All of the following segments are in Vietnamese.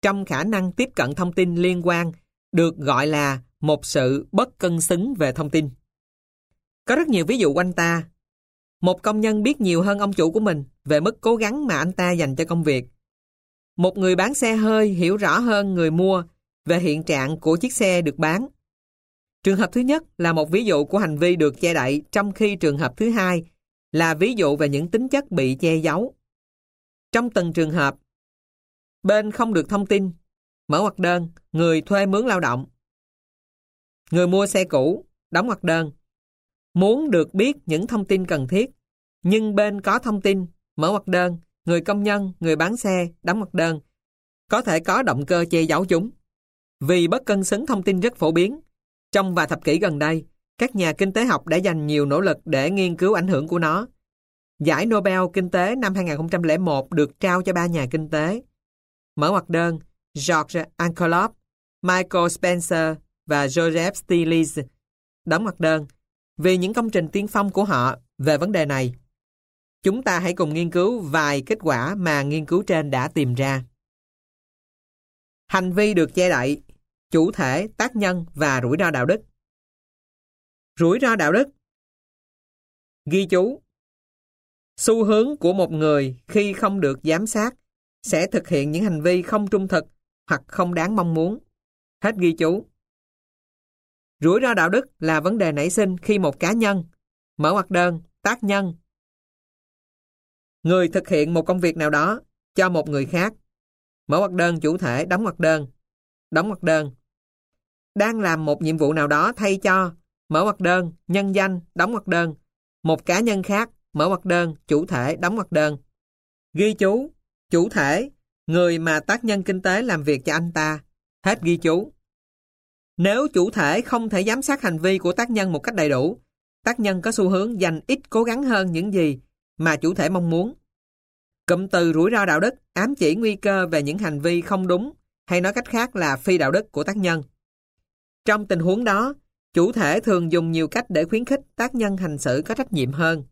trong khả năng tiếp cận thông tin liên quan được gọi là một sự bất cân xứng về thông tin. Có rất nhiều ví dụ quanh ta. Một công nhân biết nhiều hơn ông chủ của mình về mức cố gắng mà anh ta dành cho công việc. Một người bán xe hơi hiểu rõ hơn người mua về hiện trạng của chiếc xe được bán. Trường hợp thứ nhất là một ví dụ của hành vi được che đậy, trong khi trường hợp thứ hai là ví dụ về những tính chất bị che giấu. Trong từng trường hợp, bên không được thông tin, mở ngoặc đơn, người thuê mướn lao động. Người mua xe cũ, đóng ngoặc đơn, muốn được biết những thông tin cần thiết, nhưng bên có thông tin, mở ngoặc đơn, người công nhân, người bán xe, đóng ngoặc đơn, có thể có động cơ che giấu chúng. Vì bất cân xứng thông tin rất phổ biến, trong vài thập kỷ gần đây, các nhà kinh tế học đã dành nhiều nỗ lực để nghiên cứu ảnh hưởng của nó. Giải Nobel Kinh tế năm 2001 được trao cho 3 nhà kinh tế. Mở ngoặc đơn, George Akerlof, Michael Spencer và Joseph Stiglitz, đóng ngoặc đơn, vì những công trình tiên phong của họ về vấn đề này. Chúng ta hãy cùng nghiên cứu vài kết quả mà nghiên cứu trên đã tìm ra. Hành vi được che đậy, chủ thể, tác nhân và rủi ro đạo đức. Rủi ro đạo đức. Ghi chú. Xu hướng của một người khi không được giám sát sẽ thực hiện những hành vi không trung thực hoặc không đáng mong muốn. Hết ghi chú. Rủi ro đạo đức là vấn đề nảy sinh khi một cá nhân, mở ngoặc đơn, tác nhân, người thực hiện một công việc nào đó cho một người khác, mở ngoặc đơn, chủ thể, đóng ngoặc đơn, đang làm một nhiệm vụ nào đó thay cho, mở ngoặc đơn, nhân danh, đóng ngoặc đơn, một cá nhân khác, mở ngoặc đơn, chủ thể, đóng ngoặc đơn. Ghi chú, chủ thể, người mà tác nhân kinh tế làm việc cho anh ta. Hết ghi chú. Nếu chủ thể không thể giám sát hành vi của tác nhân một cách đầy đủ, tác nhân có xu hướng dành ít cố gắng hơn những gì mà chủ thể mong muốn. Cụm từ rủi ro đạo đức ám chỉ nguy cơ về những hành vi không đúng, hay nói cách khác là phi đạo đức của tác nhân. Trong tình huống đó, chủ thể thường dùng nhiều cách để khuyến khích tác nhân hành xử có trách nhiệm hơn.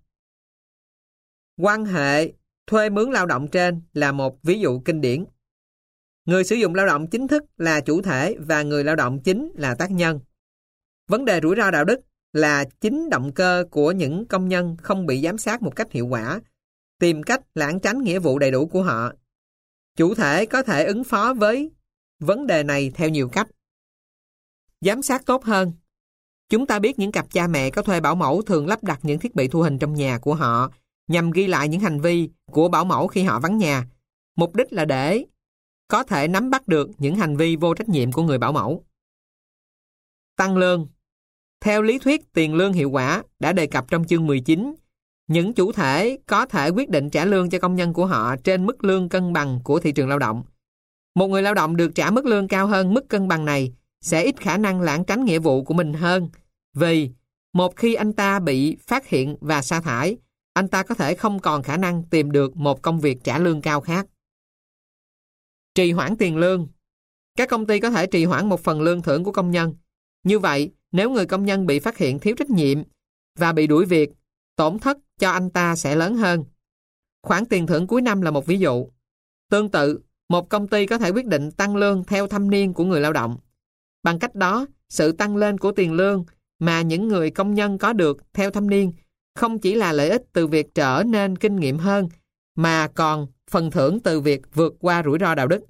Quan hệ thuê mướn lao động trên là một ví dụ kinh điển. Người sử dụng lao động chính thức là chủ thể và người lao động chính là tác nhân. Vấn đề rủi ro đạo đức là chính động cơ của những công nhân không bị giám sát một cách hiệu quả, tìm cách lảng tránh nghĩa vụ đầy đủ của họ. Chủ thể có thể ứng phó với vấn đề này theo nhiều cách. Giám sát tốt hơn. Chúng ta biết những cặp cha mẹ có thuê bảo mẫu thường lắp đặt những thiết bị thu hình trong nhà của họ nhằm ghi lại những hành vi của bảo mẫu khi họ vắng nhà. Mục đích là để có thể nắm bắt được những hành vi vô trách nhiệm của người bảo mẫu. Tăng lương. Theo lý thuyết tiền lương hiệu quả đã đề cập trong chương 19, những chủ thể có thể quyết định trả lương cho công nhân của họ trên mức lương cân bằng của thị trường lao động. Một người lao động được trả mức lương cao hơn mức cân bằng này sẽ ít khả năng lảng tránh nghĩa vụ của mình hơn, vì một khi anh ta bị phát hiện và sa thải, anh ta có thể không còn khả năng tìm được một công việc trả lương cao khác. Trì hoãn tiền lương. Các công ty có thể trì hoãn một phần lương thưởng của công nhân. Như vậy, nếu người công nhân bị phát hiện thiếu trách nhiệm và bị đuổi việc, tổn thất cho anh ta sẽ lớn hơn. Khoản tiền thưởng cuối năm là một ví dụ. Tương tự, một công ty có thể quyết định tăng lương theo thâm niên của người lao động. Bằng cách đó, sự tăng lên của tiền lương mà những người công nhân có được theo thâm niên không chỉ là lợi ích từ việc trở nên kinh nghiệm hơn, mà còn phần thưởng từ việc vượt qua rủi ro đạo đức.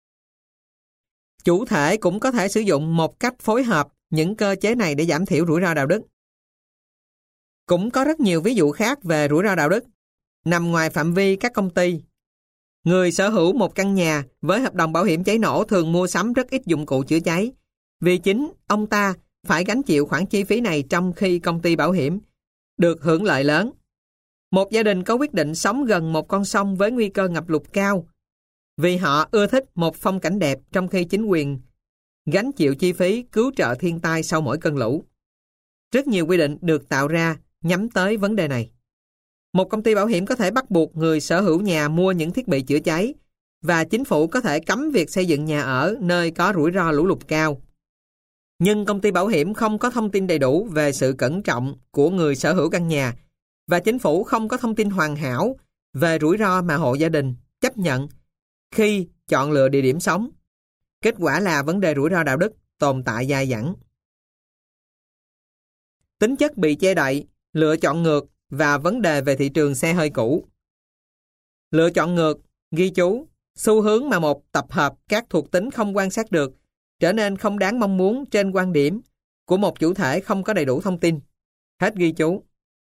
Chủ thể cũng có thể sử dụng một cách phối hợp những cơ chế này để giảm thiểu rủi ro đạo đức. Cũng có rất nhiều ví dụ khác về rủi ro đạo đức, nằm ngoài phạm vi các công ty. Người sở hữu một căn nhà với hợp đồng bảo hiểm cháy nổ thường mua sắm rất ít dụng cụ chữa cháy, vì chính ông ta phải gánh chịu khoản chi phí này trong khi công ty bảo hiểm được hưởng lợi lớn. Một gia đình có quyết định sống gần một con sông với nguy cơ ngập lụt cao, vì họ ưa thích một phong cảnh đẹp trong khi chính quyền gánh chịu chi phí cứu trợ thiên tai sau mỗi cơn lũ. Rất nhiều quy định được tạo ra nhắm tới vấn đề này. Một công ty bảo hiểm có thể bắt buộc người sở hữu nhà mua những thiết bị chữa cháy, và chính phủ có thể cấm việc xây dựng nhà ở nơi có rủi ro lũ lụt cao. Nhưng công ty bảo hiểm không có thông tin đầy đủ về sự cẩn trọng của người sở hữu căn nhà, và chính phủ không có thông tin hoàn hảo về rủi ro mà hộ gia đình chấp nhận khi chọn lựa địa điểm sống. Kết quả là vấn đề rủi ro đạo đức tồn tại dai dẳng. Tính chất bị che đậy, lựa chọn ngược và vấn đề về thị trường xe hơi cũ. Lựa chọn ngược, ghi chú, xu hướng mà một tập hợp các thuộc tính không quan sát được trở nên không đáng mong muốn trên quan điểm của một chủ thể không có đầy đủ thông tin. Hết ghi chú.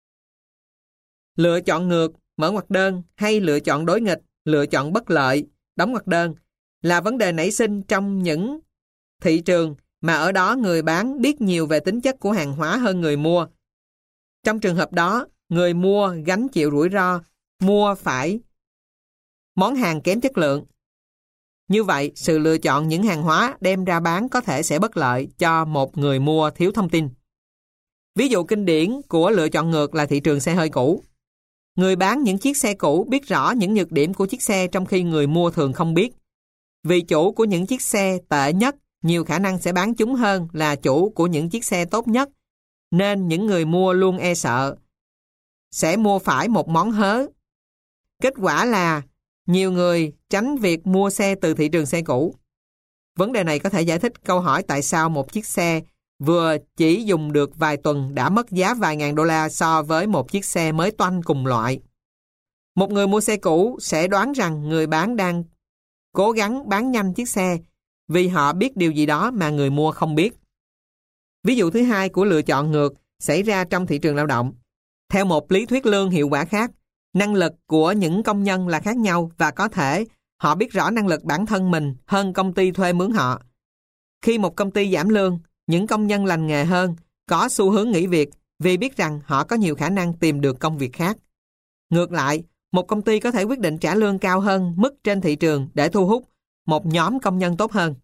Lựa chọn ngược, mở ngoặc đơn hay lựa chọn đối nghịch, lựa chọn bất lợi, đóng ngoặc đơn là vấn đề nảy sinh trong những thị trường mà ở đó người bán biết nhiều về tính chất của hàng hóa hơn người mua. Trong trường hợp đó, người mua gánh chịu rủi ro, mua phải món hàng kém chất lượng. Như vậy, sự lựa chọn những hàng hóa đem ra bán có thể sẽ bất lợi cho một người mua thiếu thông tin. Ví dụ kinh điển của lựa chọn ngược là thị trường xe hơi cũ. Người bán những chiếc xe cũ biết rõ những nhược điểm của chiếc xe trong khi người mua thường không biết. Vì chủ của những chiếc xe tệ nhất nhiều khả năng sẽ bán chúng hơn là chủ của những chiếc xe tốt nhất, nên những người mua luôn e sợ sẽ mua phải một món hớ. Kết quả là nhiều người tránh việc mua xe từ thị trường xe cũ. Vấn đề này có thể giải thích câu hỏi tại sao một chiếc xe vừa chỉ dùng được vài tuần đã mất giá vài ngàn đô la so với một chiếc xe mới toanh cùng loại. Một người mua xe cũ sẽ đoán rằng người bán đang cố gắng bán nhanh chiếc xe vì họ biết điều gì đó mà người mua không biết. Ví dụ thứ hai của lựa chọn ngược xảy ra trong thị trường lao động. Theo một lý thuyết lương hiệu quả khác, năng lực của những công nhân là khác nhau và có thể họ biết rõ năng lực bản thân mình hơn công ty thuê mướn họ. Khi một công ty giảm lương, những công nhân lành nghề hơn có xu hướng nghỉ việc vì biết rằng họ có nhiều khả năng tìm được công việc khác. Ngược lại, một công ty có thể quyết định trả lương cao hơn mức trên thị trường để thu hút một nhóm công nhân tốt hơn.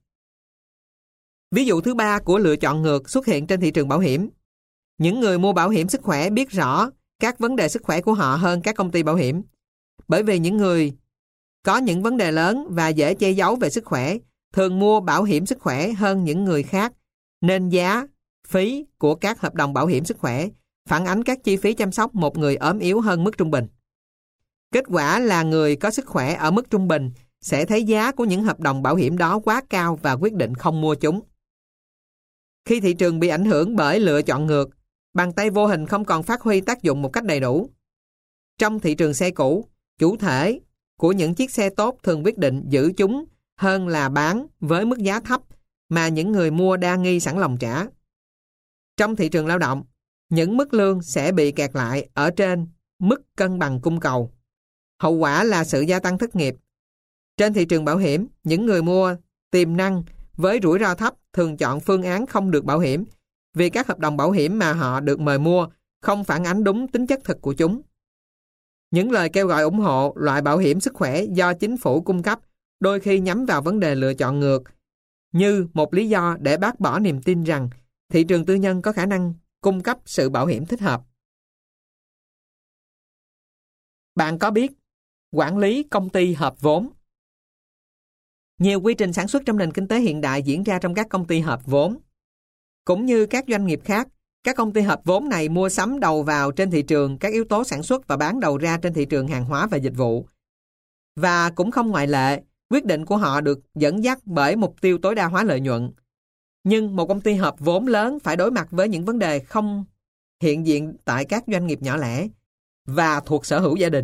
Ví dụ thứ ba của lựa chọn ngược xuất hiện trên thị trường bảo hiểm. Những người mua bảo hiểm sức khỏe biết rõ các vấn đề sức khỏe của họ hơn các công ty bảo hiểm. Bởi vì những người có những vấn đề lớn và dễ che giấu về sức khỏe thường mua bảo hiểm sức khỏe hơn những người khác, nên giá, phí của các hợp đồng bảo hiểm sức khỏe phản ánh các chi phí chăm sóc một người ốm yếu hơn mức trung bình. Kết quả là người có sức khỏe ở mức trung bình sẽ thấy giá của những hợp đồng bảo hiểm đó quá cao và quyết định không mua chúng. Khi thị trường bị ảnh hưởng bởi lựa chọn ngược, bàn tay vô hình không còn phát huy tác dụng một cách đầy đủ. Trong thị trường xe cũ, chủ thể của những chiếc xe tốt thường quyết định giữ chúng hơn là bán với mức giá thấp mà những người mua đa nghi sẵn lòng trả. Trong thị trường lao động, những mức lương sẽ bị kẹt lại ở trên mức cân bằng cung cầu. Hậu quả là sự gia tăng thất nghiệp. Trên thị trường bảo hiểm, những người mua tiềm năng với rủi ro thấp thường chọn phương án không được bảo hiểm vì các hợp đồng bảo hiểm mà họ được mời mua không phản ánh đúng tính chất thực của chúng. Những lời kêu gọi ủng hộ loại bảo hiểm sức khỏe do chính phủ cung cấp đôi khi nhắm vào vấn đề lựa chọn ngược như một lý do để bác bỏ niềm tin rằng thị trường tư nhân có khả năng cung cấp sự bảo hiểm thích hợp. Bạn có biết quản lý công ty hợp vốn? Nhiều quy trình sản xuất trong nền kinh tế hiện đại diễn ra trong các công ty hợp vốn. Cũng như các doanh nghiệp khác, các công ty hợp vốn này mua sắm đầu vào trên thị trường các yếu tố sản xuất và bán đầu ra trên thị trường hàng hóa và dịch vụ. Và cũng không ngoại lệ, quyết định của họ được dẫn dắt bởi mục tiêu tối đa hóa lợi nhuận. Nhưng một công ty hợp vốn lớn phải đối mặt với những vấn đề không hiện diện tại các doanh nghiệp nhỏ lẻ và thuộc sở hữu gia đình.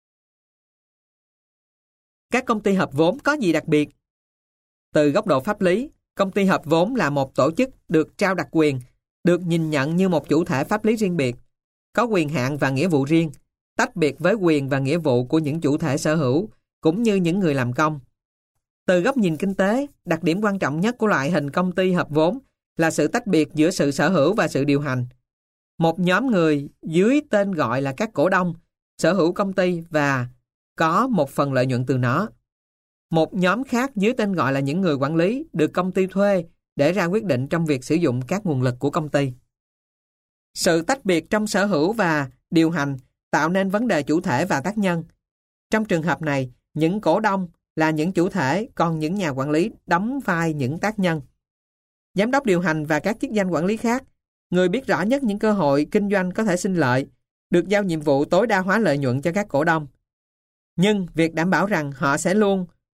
Các công ty hợp vốn có gì đặc biệt? Từ góc độ pháp lý, công ty hợp vốn là một tổ chức được trao đặc quyền, được nhìn nhận như một chủ thể pháp lý riêng biệt, có quyền hạn và nghĩa vụ riêng, tách biệt với quyền và nghĩa vụ của những chủ thể sở hữu, cũng như những người làm công. Từ góc nhìn kinh tế, đặc điểm quan trọng nhất của loại hình công ty hợp vốn là sự tách biệt giữa sự sở hữu và sự điều hành. Một nhóm người dưới tên gọi là các cổ đông sở hữu công ty và có một phần lợi nhuận từ nó. Một nhóm khác dưới tên gọi là những người quản lý được công ty thuê để ra quyết định trong việc sử dụng các nguồn lực của công ty. Sự tách biệt trong sở hữu và điều hành tạo nên vấn đề chủ thể và tác nhân. Trong trường hợp này, những cổ đông là những chủ thể, còn những nhà quản lý đóng vai những tác nhân. Giám đốc điều hành và các chức danh quản lý khác, người biết rõ nhất những cơ hội kinh doanh có thể sinh lợi, được giao nhiệm vụ tối đa hóa lợi nhuận cho các cổ đông. Nhưng việc đảm bảo rằng họ sẽ luôn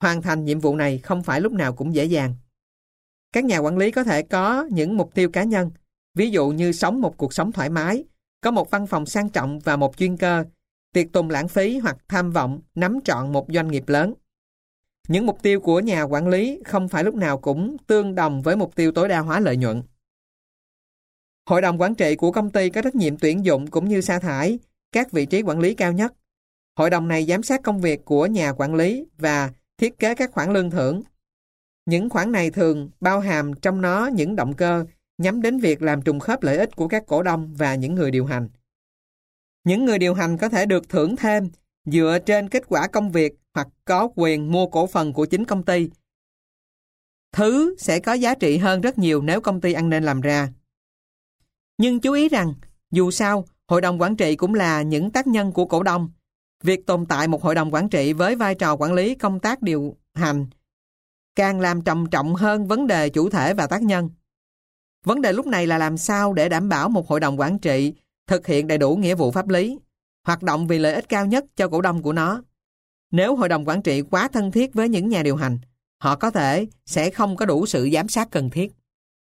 Hoàn thành nhiệm vụ này không phải lúc nào cũng dễ dàng. Các nhà quản lý có thể có những mục tiêu cá nhân, ví dụ như sống một cuộc sống thoải mái, có một văn phòng sang trọng và một chuyên cơ, tiệc tùng lãng phí hoặc tham vọng nắm trọn một doanh nghiệp lớn. Những mục tiêu của nhà quản lý không phải lúc nào cũng tương đồng với mục tiêu tối đa hóa lợi nhuận. Hội đồng quản trị của công ty có trách nhiệm tuyển dụng cũng như sa thải các vị trí quản lý cao nhất. Hội đồng này giám sát công việc của nhà quản lý và thiết kế các khoản lương thưởng. Những khoản này thường bao hàm trong nó những động cơ nhắm đến việc làm trùng khớp lợi ích của các cổ đông và những người điều hành. Những người điều hành có thể được thưởng thêm dựa trên kết quả công việc hoặc có quyền mua cổ phần của chính công ty. Thứ sẽ có giá trị hơn rất nhiều nếu công ty ăn nên làm ra. Nhưng chú ý rằng, dù sao, hội đồng quản trị cũng là những tác nhân của cổ đông. Việc tồn tại một hội đồng quản trị với vai trò quản lý công tác điều hành càng làm trầm trọng hơn vấn đề chủ thể và tác nhân. Vấn đề lúc này là làm sao để đảm bảo một hội đồng quản trị thực hiện đầy đủ nghĩa vụ pháp lý, hoạt động vì lợi ích cao nhất cho cổ đông của nó. Nếu hội đồng quản trị quá thân thiết với những nhà điều hành, họ có thể sẽ không có đủ sự giám sát cần thiết.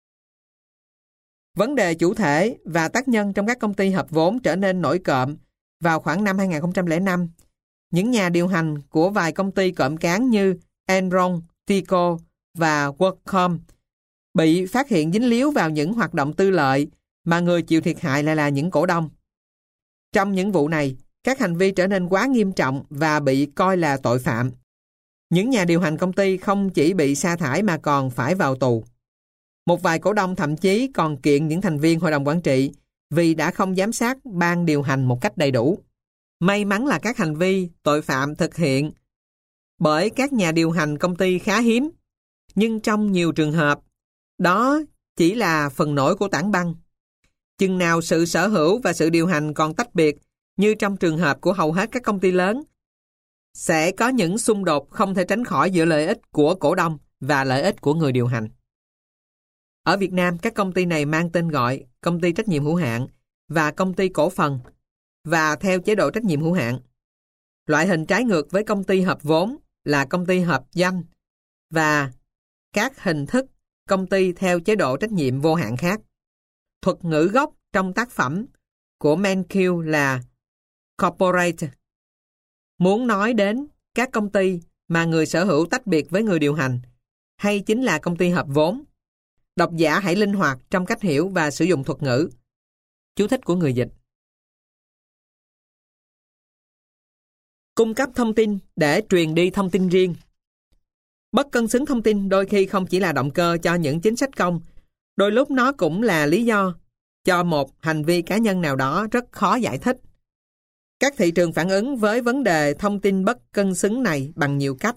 Vấn đề chủ thể và tác nhân trong các công ty hợp vốn trở nên nổi cộm vào khoảng năm 2005. Những nhà điều hành của vài công ty cộm cán như Enron, Tico và WorldCom bị phát hiện dính líu vào những hoạt động tư lợi mà người chịu thiệt hại lại là những cổ đông. Trong những vụ này, các hành vi trở nên quá nghiêm trọng và bị coi là tội phạm. Những nhà điều hành công ty không chỉ bị sa thải mà còn phải vào tù. Một vài cổ đông thậm chí còn kiện những thành viên hội đồng quản trị vì đã không giám sát ban điều hành một cách đầy đủ. May mắn là các hành vi tội phạm thực hiện bởi các nhà điều hành công ty khá hiếm, nhưng trong nhiều trường hợp, đó chỉ là phần nổi của tảng băng. Chừng nào sự sở hữu và sự điều hành còn tách biệt, như trong trường hợp của hầu hết các công ty lớn, sẽ có những xung đột không thể tránh khỏi giữa lợi ích của cổ đông và lợi ích của người điều hành. Ở Việt Nam, các công ty này mang tên gọi công ty trách nhiệm hữu hạn và công ty cổ phần và theo chế độ trách nhiệm hữu hạn. Loại hình trái ngược với công ty hợp vốn là công ty hợp danh và các hình thức công ty theo chế độ trách nhiệm vô hạn khác. Thuật ngữ gốc trong tác phẩm của Mankiw là corporate, muốn nói đến các công ty mà người sở hữu tách biệt với người điều hành, hay chính là công ty hợp vốn. Độc giả hãy linh hoạt trong cách hiểu và sử dụng thuật ngữ. Chú thích của người dịch. Cung cấp thông tin để truyền đi thông tin riêng. Bất cân xứng thông tin đôi khi không chỉ là động cơ cho những chính sách công, đôi lúc nó cũng là lý do cho một hành vi cá nhân nào đó rất khó giải thích. Các thị trường phản ứng với vấn đề thông tin bất cân xứng này bằng nhiều cách.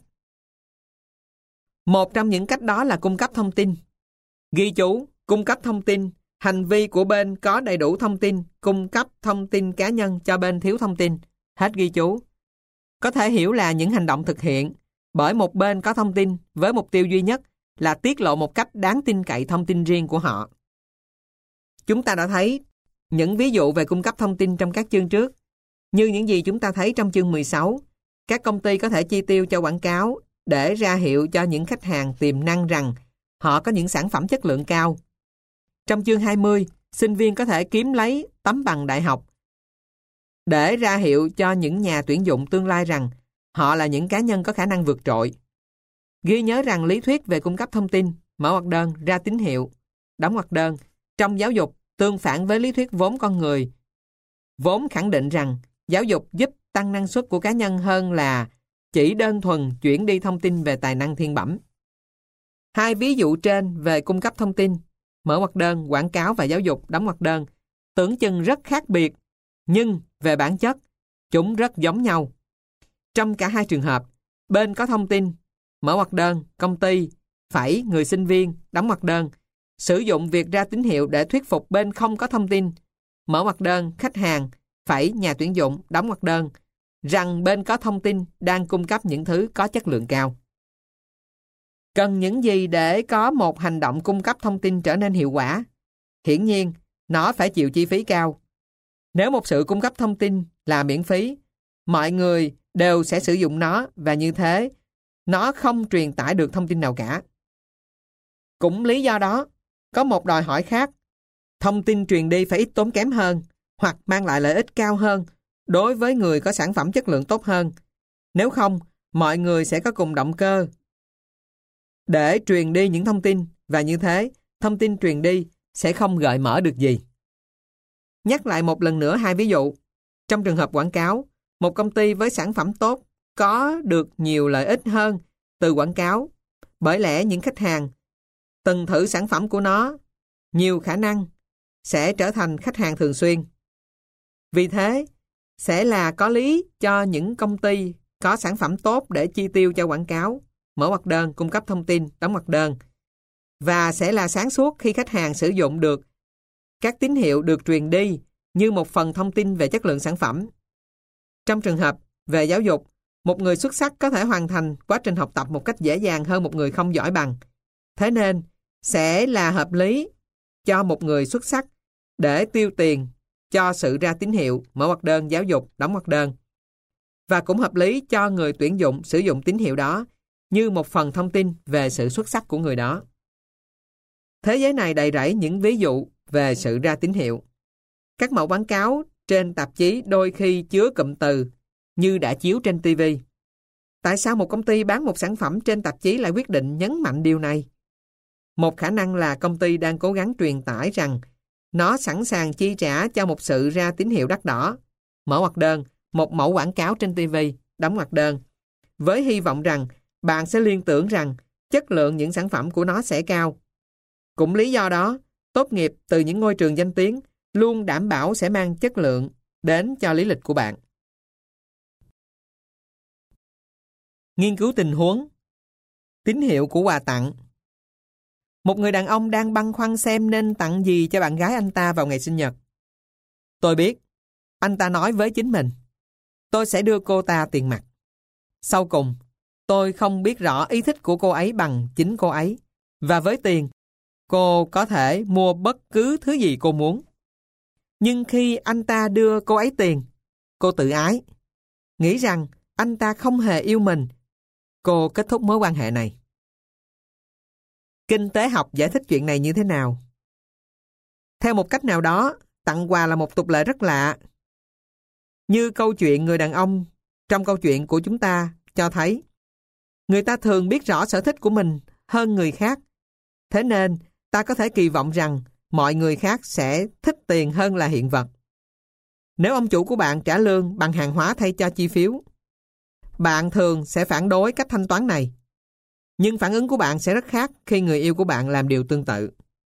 Một trong những cách đó là cung cấp thông tin. Ghi chú, cung cấp thông tin, hành vi của bên có đầy đủ thông tin, cung cấp thông tin cá nhân cho bên thiếu thông tin. Hết ghi chú. Có thể hiểu là những hành động thực hiện bởi một bên có thông tin với mục tiêu duy nhất là tiết lộ một cách đáng tin cậy thông tin riêng của họ. Chúng ta đã thấy những ví dụ về cung cấp thông tin trong các chương trước. Như những gì chúng ta thấy trong chương 16, các công ty có thể chi tiêu cho quảng cáo để ra hiệu cho những khách hàng tiềm năng rằng họ có những sản phẩm chất lượng cao. Trong chương 20, sinh viên có thể kiếm lấy tấm bằng đại học để ra hiệu cho những nhà tuyển dụng tương lai rằng họ là những cá nhân có khả năng vượt trội. Ghi nhớ rằng lý thuyết về cung cấp thông tin, mở ngoặc đơn, ra tín hiệu, đóng ngoặc đơn, trong giáo dục tương phản với lý thuyết vốn con người, vốn khẳng định rằng giáo dục giúp tăng năng suất của cá nhân hơn là chỉ đơn thuần chuyển đi thông tin về tài năng thiên bẩm. Hai ví dụ trên về cung cấp thông tin, mở ngoặc đơn, quảng cáo và giáo dục, đóng ngoặc đơn, tưởng chừng rất khác biệt, nhưng về bản chất, chúng rất giống nhau. Trong cả hai trường hợp, bên có thông tin, mở ngoặc đơn, công ty, phẩy người sinh viên, đóng ngoặc đơn, sử dụng việc ra tín hiệu để thuyết phục bên không có thông tin, mở ngoặc đơn, khách hàng, phẩy nhà tuyển dụng, đóng ngoặc đơn, rằng bên có thông tin đang cung cấp những thứ có chất lượng cao. Cần những gì để có một hành động cung cấp thông tin trở nên hiệu quả? Hiển nhiên, nó phải chịu chi phí cao. Nếu một sự cung cấp thông tin là miễn phí, mọi người đều sẽ sử dụng nó và như thế, nó không truyền tải được thông tin nào cả. Cũng lý do đó, có một đòi hỏi khác. Thông tin truyền đi phải ít tốn kém hơn, hoặc mang lại lợi ích cao hơn đối với người có sản phẩm chất lượng tốt hơn. Nếu không, mọi người sẽ có cùng động cơ để truyền đi những thông tin, và như thế, thông tin truyền đi sẽ không gợi mở được gì. Nhắc lại một lần nữa hai ví dụ. Trong trường hợp quảng cáo, một công ty với sản phẩm tốt có được nhiều lợi ích hơn từ quảng cáo, bởi lẽ những khách hàng từng thử sản phẩm của nó nhiều khả năng sẽ trở thành khách hàng thường xuyên. Vì thế, sẽ là có lý cho những công ty có sản phẩm tốt để chi tiêu cho quảng cáo, mở ngoặc đơn, cung cấp thông tin, đóng ngoặc đơn. Và sẽ là sáng suốt khi khách hàng sử dụng được các tín hiệu được truyền đi như một phần thông tin về chất lượng sản phẩm. Trong trường hợp về giáo dục, một người xuất sắc có thể hoàn thành quá trình học tập một cách dễ dàng hơn một người không giỏi bằng. Thế nên, sẽ là hợp lý cho một người xuất sắc để tiêu tiền cho sự ra tín hiệu, mở ngoặc đơn, giáo dục, đóng ngoặc đơn. Và cũng hợp lý cho người tuyển dụng sử dụng tín hiệu đó như một phần thông tin về sự xuất sắc của người đó. Thế giới này đầy rẫy những ví dụ về sự ra tín hiệu. Các mẫu quảng cáo trên tạp chí đôi khi chứa cụm từ như đã chiếu trên TV. Tại sao một công ty bán một sản phẩm trên tạp chí lại quyết định nhấn mạnh điều này? Một khả năng là công ty đang cố gắng truyền tải rằng nó sẵn sàng chi trả cho một sự ra tín hiệu đắt đỏ, mở ngoặc đơn, một mẫu quảng cáo trên TV, đóng ngoặc đơn, với hy vọng rằng bạn sẽ liên tưởng rằng chất lượng những sản phẩm của nó sẽ cao. Cũng lý do đó, tốt nghiệp từ những ngôi trường danh tiếng luôn đảm bảo sẽ mang chất lượng đến cho lý lịch của bạn. Nghiên cứu tình huống. Tín hiệu của quà tặng. Một người đàn ông đang băn khoăn xem nên tặng gì cho bạn gái anh ta vào ngày sinh nhật. Tôi biết, anh ta nói với chính mình, tôi sẽ đưa cô ta tiền mặt. Sau cùng, tôi không biết rõ ý thích của cô ấy bằng chính cô ấy, và với tiền, cô có thể mua bất cứ thứ gì cô muốn. Nhưng khi anh ta đưa cô ấy tiền, cô tự ái, nghĩ rằng anh ta không hề yêu mình. Cô kết thúc mối quan hệ này. Kinh tế học giải thích chuyện này như thế nào? Theo một cách nào đó, tặng quà là một tục lệ rất lạ. Như câu chuyện người đàn ông trong câu chuyện của chúng ta cho thấy, người ta thường biết rõ sở thích của mình hơn người khác. Thế nên, ta có thể kỳ vọng rằng mọi người khác sẽ thích tiền hơn là hiện vật. Nếu ông chủ của bạn trả lương bằng hàng hóa thay cho chi phiếu, bạn thường sẽ phản đối cách thanh toán này. Nhưng phản ứng của bạn sẽ rất khác khi người yêu của bạn làm điều tương tự.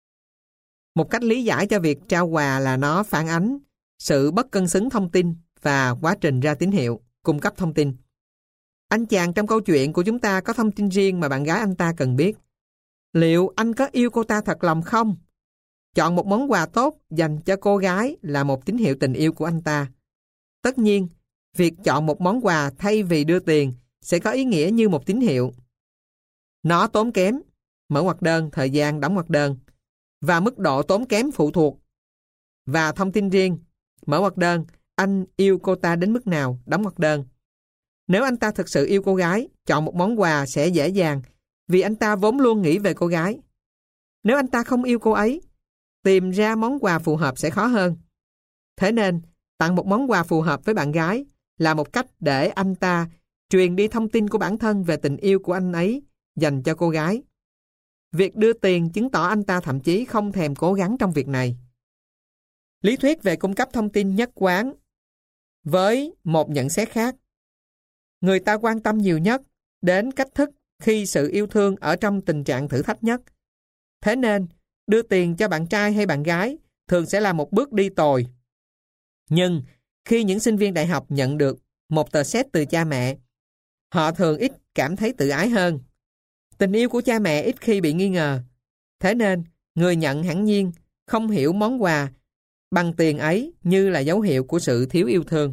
Một cách lý giải cho việc trao quà là nó phản ánh sự bất cân xứng thông tin và quá trình ra tín hiệu, cung cấp thông tin. Anh chàng trong câu chuyện của chúng ta có thông tin riêng mà bạn gái anh ta cần biết. Liệu anh có yêu cô ta thật lòng không? Chọn một món quà tốt dành cho cô gái là một tín hiệu tình yêu của anh ta. Tất nhiên, việc chọn một món quà thay vì đưa tiền sẽ có ý nghĩa như một tín hiệu. Nó tốn kém, mở ngoặc đơn, thời gian, đóng ngoặc đơn, và mức độ tốn kém phụ thuộc. Và thông tin riêng, mở ngoặc đơn, anh yêu cô ta đến mức nào, đóng ngoặc đơn. Nếu anh ta thực sự yêu cô gái, chọn một món quà sẽ dễ dàng vì anh ta vốn luôn nghĩ về cô gái. Nếu anh ta không yêu cô ấy, tìm ra món quà phù hợp sẽ khó hơn. Thế nên, tặng một món quà phù hợp với bạn gái là một cách để anh ta truyền đi thông tin của bản thân về tình yêu của anh ấy dành cho cô gái. Việc đưa tiền chứng tỏ anh ta thậm chí không thèm cố gắng trong việc này. Lý thuyết về cung cấp thông tin nhất quán với một nhận xét khác. Người ta quan tâm nhiều nhất đến cách thức khi sự yêu thương ở trong tình trạng thử thách nhất. Thế nên, đưa tiền cho bạn trai hay bạn gái thường sẽ là một bước đi tồi. Nhưng, khi những sinh viên đại học nhận được một tờ séc từ cha mẹ, họ thường ít cảm thấy tự ái hơn. Tình yêu của cha mẹ ít khi bị nghi ngờ. Thế nên, người nhận hẳn nhiên không hiểu món quà bằng tiền ấy như là dấu hiệu của sự thiếu yêu thương.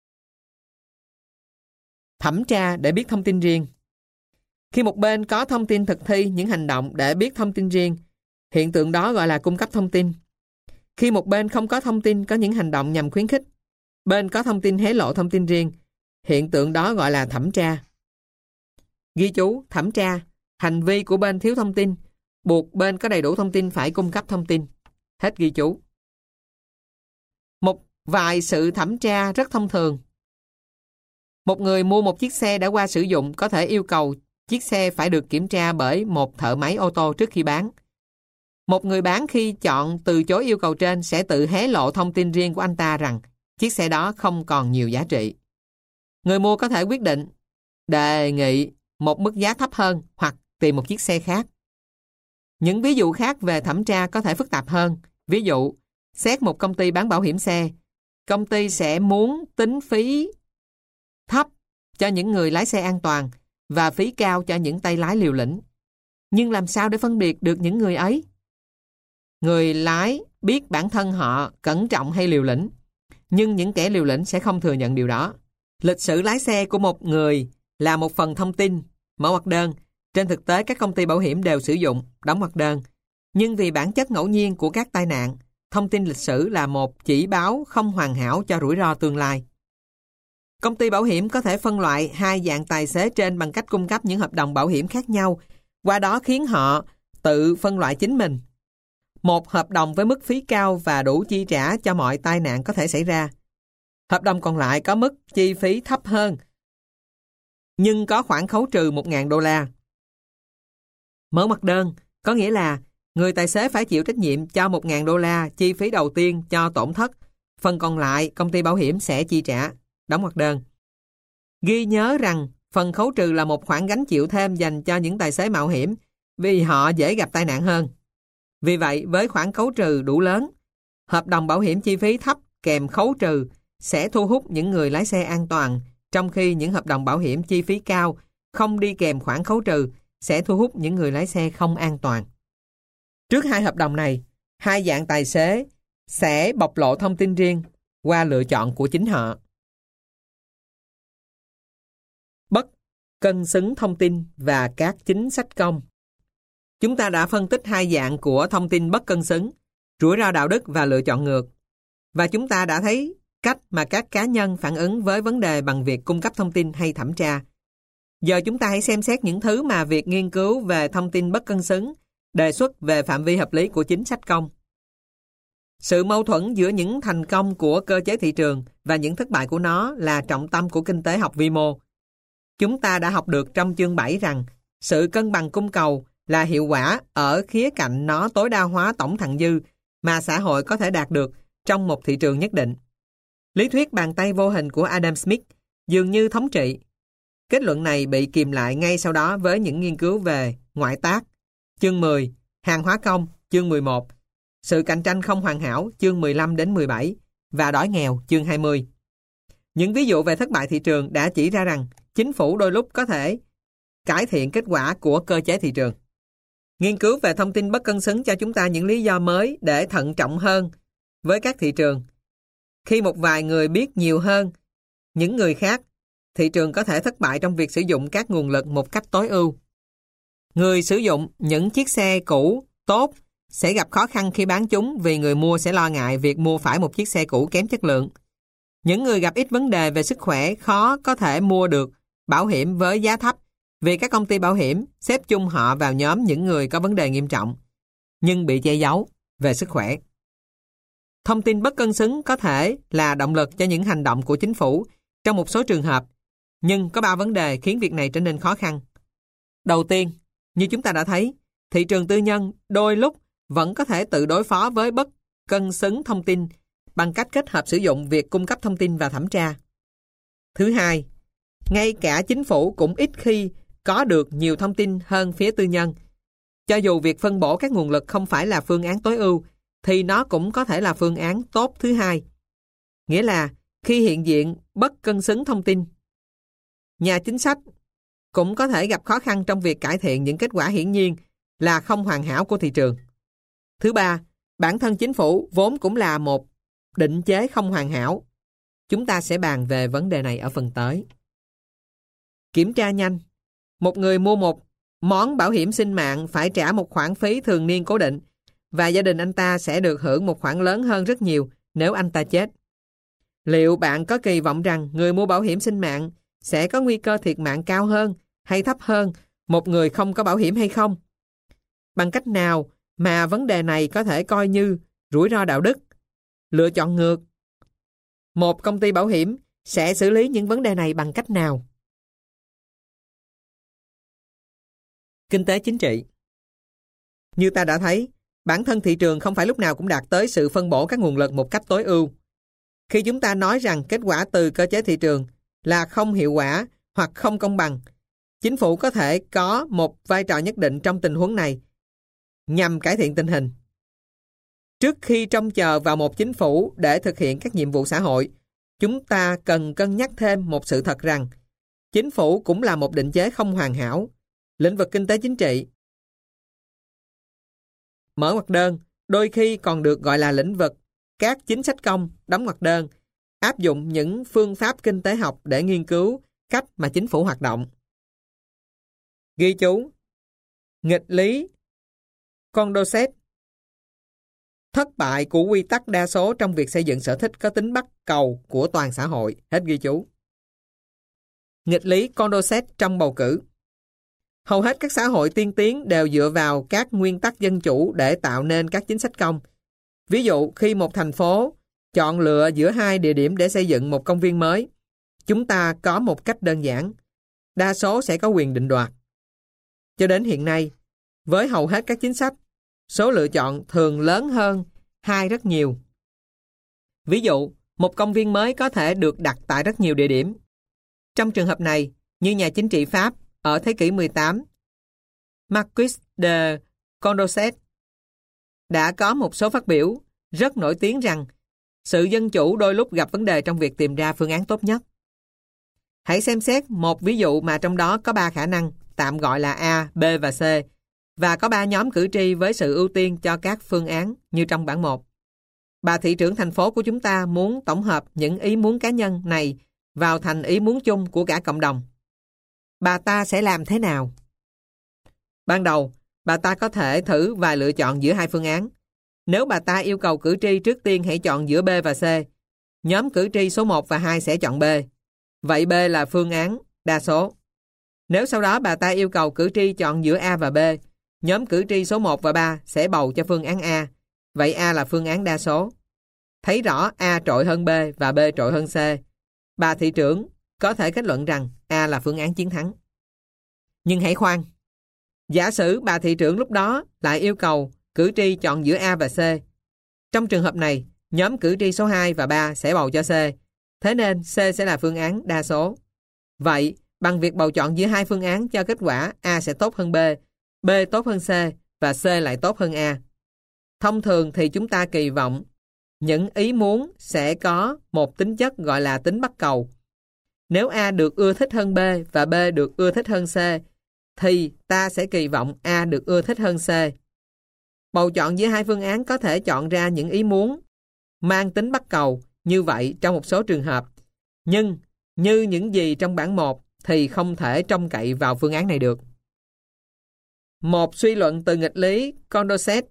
Thẩm tra để biết thông tin riêng. Khi một bên có thông tin thực thi những hành động để biết thông tin riêng, hiện tượng đó gọi là cung cấp thông tin. Khi một bên không có thông tin có những hành động nhằm khuyến khích, bên có thông tin hé lộ thông tin riêng, hiện tượng đó gọi là thẩm tra. Ghi chú, thẩm tra, hành vi của bên thiếu thông tin, buộc bên có đầy đủ thông tin phải cung cấp thông tin. Hết ghi chú. Một vài sự thẩm tra rất thông thường. Một người mua một chiếc xe đã qua sử dụng có thể yêu cầu chiếc xe phải được kiểm tra bởi một thợ máy ô tô trước khi bán. Một người bán khi chọn từ chối yêu cầu trên sẽ tự hé lộ thông tin riêng của anh ta rằng chiếc xe đó không còn nhiều giá trị. Người mua có thể quyết định đề nghị một mức giá thấp hơn hoặc tìm một chiếc xe khác. Những ví dụ khác về thẩm tra có thể phức tạp hơn. Ví dụ, xét một công ty bán bảo hiểm xe, công ty sẽ muốn tính phí thấp cho những người lái xe an toàn và phí cao cho những tay lái liều lĩnh. Nhưng làm sao để phân biệt được những người ấy? Người lái biết bản thân họ cẩn trọng hay liều lĩnh, nhưng những kẻ liều lĩnh sẽ không thừa nhận điều đó. Lịch sử lái xe của một người là một phần thông tin, mở ngoặc đơn. Trên thực tế, các công ty bảo hiểm đều sử dụng, đóng ngoặc đơn. Nhưng vì bản chất ngẫu nhiên của các tai nạn, thông tin lịch sử là một chỉ báo không hoàn hảo cho rủi ro tương lai. Công ty bảo hiểm có thể phân loại hai dạng tài xế trên bằng cách cung cấp những hợp đồng bảo hiểm khác nhau, qua đó khiến họ tự phân loại chính mình. Một hợp đồng với mức phí cao và đủ chi trả cho mọi tai nạn có thể xảy ra. Hợp đồng còn lại có mức chi phí thấp hơn, nhưng có khoản khấu trừ $1.000. Mở ngoặc đơn có nghĩa là người tài xế phải chịu trách nhiệm cho $1.000 chi phí đầu tiên cho tổn thất, phần còn lại công ty bảo hiểm sẽ chi trả, đóng ngoặc đơn. Ghi nhớ rằng phần khấu trừ là một khoản gánh chịu thêm dành cho những tài xế mạo hiểm vì họ dễ gặp tai nạn hơn. Vì vậy, với khoản khấu trừ đủ lớn, hợp đồng bảo hiểm chi phí thấp kèm khấu trừ sẽ thu hút những người lái xe an toàn, trong khi những hợp đồng bảo hiểm chi phí cao không đi kèm khoản khấu trừ sẽ thu hút những người lái xe không an toàn. Trước hai hợp đồng này, hai dạng tài xế sẽ bộc lộ thông tin riêng qua lựa chọn của chính họ. Bất cân xứng thông tin và các chính sách công. Chúng ta đã phân tích hai dạng của thông tin bất cân xứng, rủi ro đạo đức và lựa chọn ngược. Và chúng ta đã thấy cách mà các cá nhân phản ứng với vấn đề bằng việc cung cấp thông tin hay thẩm tra. Giờ chúng ta hãy xem xét những thứ mà việc nghiên cứu về thông tin bất cân xứng đề xuất về phạm vi hợp lý của chính sách công. Sự mâu thuẫn giữa những thành công của cơ chế thị trường và những thất bại của nó là trọng tâm của kinh tế học vi mô. Chúng ta đã học được trong chương 7 rằng sự cân bằng cung cầu là hiệu quả ở khía cạnh nó tối đa hóa tổng thặng dư mà xã hội có thể đạt được trong một thị trường nhất định. Lý thuyết bàn tay vô hình của Adam Smith dường như thống trị. Kết luận này bị kìm lại ngay sau đó với những nghiên cứu về ngoại tác, chương 10, hàng hóa công, chương 11, sự cạnh tranh không hoàn hảo, chương 15 đến 17, và đói nghèo, chương 20. Những ví dụ về thất bại thị trường đã chỉ ra rằng chính phủ đôi lúc có thể cải thiện kết quả của cơ chế thị trường. Nghiên cứu về thông tin bất cân xứng cho chúng ta những lý do mới để thận trọng hơn với các thị trường. Khi một vài người biết nhiều hơn những người khác, thị trường có thể thất bại trong việc sử dụng các nguồn lực một cách tối ưu. Người sử dụng những chiếc xe cũ tốt sẽ gặp khó khăn khi bán chúng vì người mua sẽ lo ngại việc mua phải một chiếc xe cũ kém chất lượng. Những người gặp ít vấn đề về sức khỏe khó có thể mua được bảo hiểm với giá thấp vì các công ty bảo hiểm xếp chung họ vào nhóm những người có vấn đề nghiêm trọng, nhưng bị che giấu về sức khỏe. Thông tin bất cân xứng có thể là động lực cho những hành động của chính phủ trong một số trường hợp, nhưng có 3 vấn đề khiến việc này trở nên khó khăn. Đầu tiên, như chúng ta đã thấy, thị trường tư nhân đôi lúc vẫn có thể tự đối phó với bất cân xứng thông tin bằng cách kết hợp sử dụng việc cung cấp thông tin và thẩm tra. Thứ hai, ngay cả chính phủ cũng ít khi có được nhiều thông tin hơn phía tư nhân. Cho dù việc phân bổ các nguồn lực không phải là phương án tối ưu, thì nó cũng có thể là phương án tốt thứ hai. Nghĩa là khi hiện diện bất cân xứng thông tin, nhà chính sách cũng có thể gặp khó khăn trong việc cải thiện những kết quả hiển nhiên là không hoàn hảo của thị trường. Thứ ba, bản thân chính phủ vốn cũng là một định chế không hoàn hảo. Chúng ta sẽ bàn về vấn đề này ở phần tới. Kiểm tra nhanh. Một người mua một món bảo hiểm sinh mạng phải trả một khoản phí thường niên cố định và gia đình anh ta sẽ được hưởng một khoản lớn hơn rất nhiều nếu anh ta chết. Liệu bạn có kỳ vọng rằng người mua bảo hiểm sinh mạng sẽ có nguy cơ thiệt mạng cao hơn hay thấp hơn một người không có bảo hiểm hay không? Bằng cách nào mà vấn đề này có thể coi như rủi ro đạo đức? Lựa chọn ngược. Một công ty bảo hiểm sẽ xử lý những vấn đề này bằng cách nào? Kinh tế chính trị. Như ta đã thấy, bản thân thị trường không phải lúc nào cũng đạt tới sự phân bổ các nguồn lực một cách tối ưu. Khi chúng ta nói rằng kết quả từ cơ chế thị trường là không hiệu quả hoặc không công bằng, chính phủ có thể có một vai trò nhất định trong tình huống này nhằm cải thiện tình hình. Trước khi trông chờ vào một chính phủ để thực hiện các nhiệm vụ xã hội, chúng ta cần cân nhắc thêm một sự thật rằng chính phủ cũng là một định chế không hoàn hảo. Lĩnh vực kinh tế chính trị, mở ngoặc đơn, đôi khi còn được gọi là lĩnh vực các chính sách công, đóng ngoặc đơn, áp dụng những phương pháp kinh tế học để nghiên cứu cách mà chính phủ hoạt động. Ghi chú: nghịch lý Condorcet. Thất bại của quy tắc đa số trong việc xây dựng sở thích có tính bắt cầu của toàn xã hội. Hết ghi chú. Nghịch lý Condorcet trong bầu cử. Hầu hết các xã hội tiên tiến đều dựa vào các nguyên tắc dân chủ để tạo nên các chính sách công. Ví dụ, khi một thành phố chọn lựa giữa hai địa điểm để xây dựng một công viên mới, chúng ta có một cách đơn giản. Đa số sẽ có quyền định đoạt. Cho đến hiện nay, với hầu hết các chính sách, số lựa chọn thường lớn hơn hai rất nhiều. Ví dụ, một công viên mới có thể được đặt tại rất nhiều địa điểm. Trong trường hợp này, như nhà chính trị Pháp ở thế kỷ 18, Marquis de Condorcet đã có một số phát biểu rất nổi tiếng rằng sự dân chủ đôi lúc gặp vấn đề trong việc tìm ra phương án tốt nhất. Hãy xem xét một ví dụ mà trong đó có 3 khả năng, tạm gọi là A, B và C, và có 3 nhóm cử tri với sự ưu tiên cho các phương án như trong bảng 1. Bà thị trưởng thành phố của chúng ta muốn tổng hợp những ý muốn cá nhân này vào thành ý muốn chung của cả cộng đồng. Bà ta sẽ làm thế nào? Ban đầu, bà ta có thể thử vài lựa chọn giữa hai phương án. Nếu bà ta yêu cầu cử tri trước tiên hãy chọn giữa B và C, nhóm cử tri số 1 và 2 sẽ chọn B. Vậy B là phương án đa số. Nếu sau đó bà ta yêu cầu cử tri chọn giữa A và B, nhóm cử tri số 1 và 3 sẽ bầu cho phương án A. Vậy A là phương án đa số. Thấy rõ A trội hơn B và B trội hơn C, bà thị trưởng có thể kết luận rằng A là phương án chiến thắng. Nhưng hãy khoan. Giả sử bà thị trưởng lúc đó lại yêu cầu cử tri chọn giữa A và C. Trong trường hợp này, nhóm cử tri số 2 và 3 sẽ bầu cho C. Thế nên C sẽ là phương án đa số. Vậy, bằng việc bầu chọn giữa hai phương án cho kết quả A sẽ tốt hơn B, B tốt hơn C và C lại tốt hơn A. Thông thường thì chúng ta kỳ vọng những ý muốn sẽ có một tính chất gọi là tính bắt cầu. Nếu A được ưa thích hơn B và B được ưa thích hơn C, thì ta sẽ kỳ vọng A được ưa thích hơn C. Bầu chọn giữa hai phương án có thể chọn ra những ý muốn mang tính bắt cầu như vậy trong một số trường hợp. Nhưng như những gì trong bảng 1 thì không thể trông cậy vào phương án này được. Một suy luận từ nghịch lý Condorcet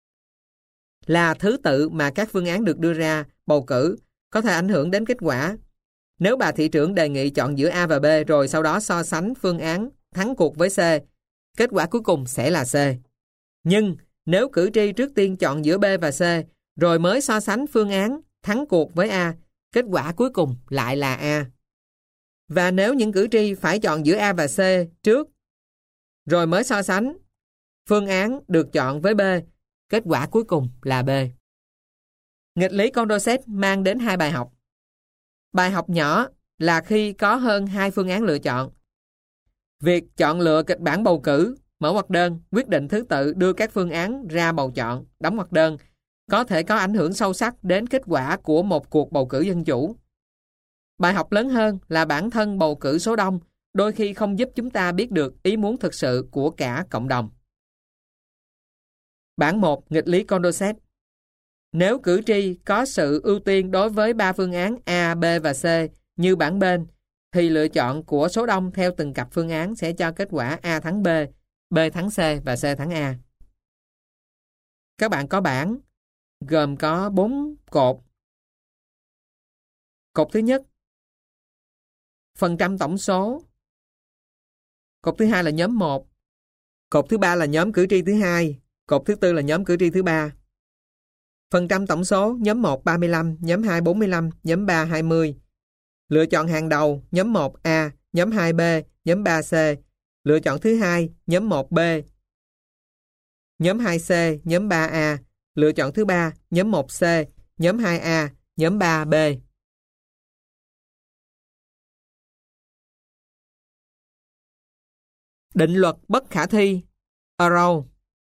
là thứ tự mà các phương án được đưa ra bầu cử có thể ảnh hưởng đến kết quả. Nếu bà thị trưởng đề nghị chọn giữa A và B rồi sau đó so sánh phương án thắng cuộc với C, kết quả cuối cùng sẽ là C. Nhưng nếu cử tri trước tiên chọn giữa B và C rồi mới so sánh phương án thắng cuộc với A, kết quả cuối cùng lại là A. Và nếu những cử tri phải chọn giữa A và C trước rồi mới so sánh phương án được chọn với B, kết quả cuối cùng là B. Nghịch lý Condorcet mang đến 2 bài học. Bài học nhỏ là khi có hơn 2 phương án lựa chọn. Việc chọn lựa kịch bản bầu cử, mở ngoặc đơn, quyết định thứ tự đưa các phương án ra bầu chọn, đóng ngoặc đơn, có thể có ảnh hưởng sâu sắc đến kết quả của một cuộc bầu cử dân chủ. Bài học lớn hơn là bản thân bầu cử số đông đôi khi không giúp chúng ta biết được ý muốn thực sự của cả cộng đồng. Bảng 1. Nghịch lý Condorcet. Nếu cử tri có sự ưu tiên đối với 3 phương án A, B và C như bảng bên, thì lựa chọn của số đông theo từng cặp phương án sẽ cho kết quả A thắng B, B thắng C và C thắng A. Các bạn có bảng gồm có 4 cột. Cột thứ nhất, phần trăm tổng số. Cột thứ hai là nhóm 1. Cột thứ ba là nhóm cử tri thứ hai. Cột thứ tư là nhóm cử tri thứ ba. Phần trăm tổng số: nhóm 1 35, nhóm 2 45, nhóm 3 20. Lựa chọn hàng đầu: nhóm 1A, nhóm 2B, nhóm 3C. Lựa chọn thứ hai: nhóm 1B, nhóm 2C, nhóm 3A. Lựa chọn thứ ba: nhóm 1C, nhóm 2A, nhóm 3B. Định luật bất khả thi Arrow.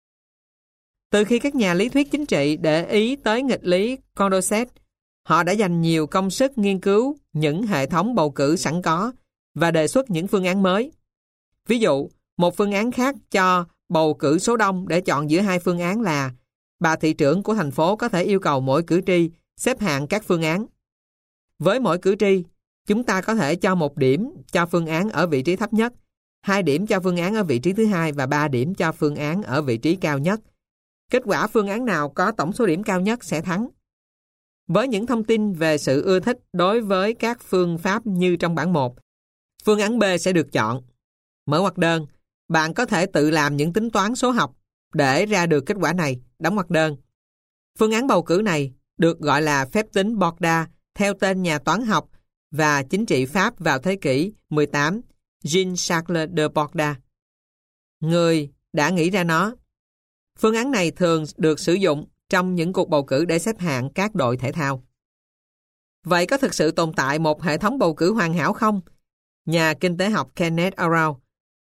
Từ khi các nhà lý thuyết chính trị để ý tới nghịch lý Condorcet, họ đã dành nhiều công sức nghiên cứu những hệ thống bầu cử sẵn có và đề xuất những phương án mới. Ví dụ, một phương án khác cho bầu cử số đông để chọn giữa hai phương án là bà thị trưởng của thành phố có thể yêu cầu mỗi cử tri xếp hạng các phương án. Với mỗi cử tri, chúng ta có thể cho 1 điểm cho phương án ở vị trí thấp nhất, 2 điểm cho phương án ở vị trí thứ hai và 3 điểm cho phương án ở vị trí cao nhất. Kết quả phương án nào có tổng số điểm cao nhất sẽ thắng. Với những thông tin về sự ưa thích đối với các phương pháp như trong bảng 1, phương án B sẽ được chọn. Mở ngoặc đơn, bạn có thể tự làm những tính toán số học để ra được kết quả này. Đóng ngoặc đơn. Phương án bầu cử này được gọi là phép tính Borda theo tên nhà toán học và chính trị Pháp vào thế kỷ 18, Jean-Charles de Borda, người đã nghĩ ra nó. Phương án này thường được sử dụng trong những cuộc bầu cử để xếp hạng các đội thể thao. Vậy có thực sự tồn tại một hệ thống bầu cử hoàn hảo không? Nhà kinh tế học Kenneth Arrow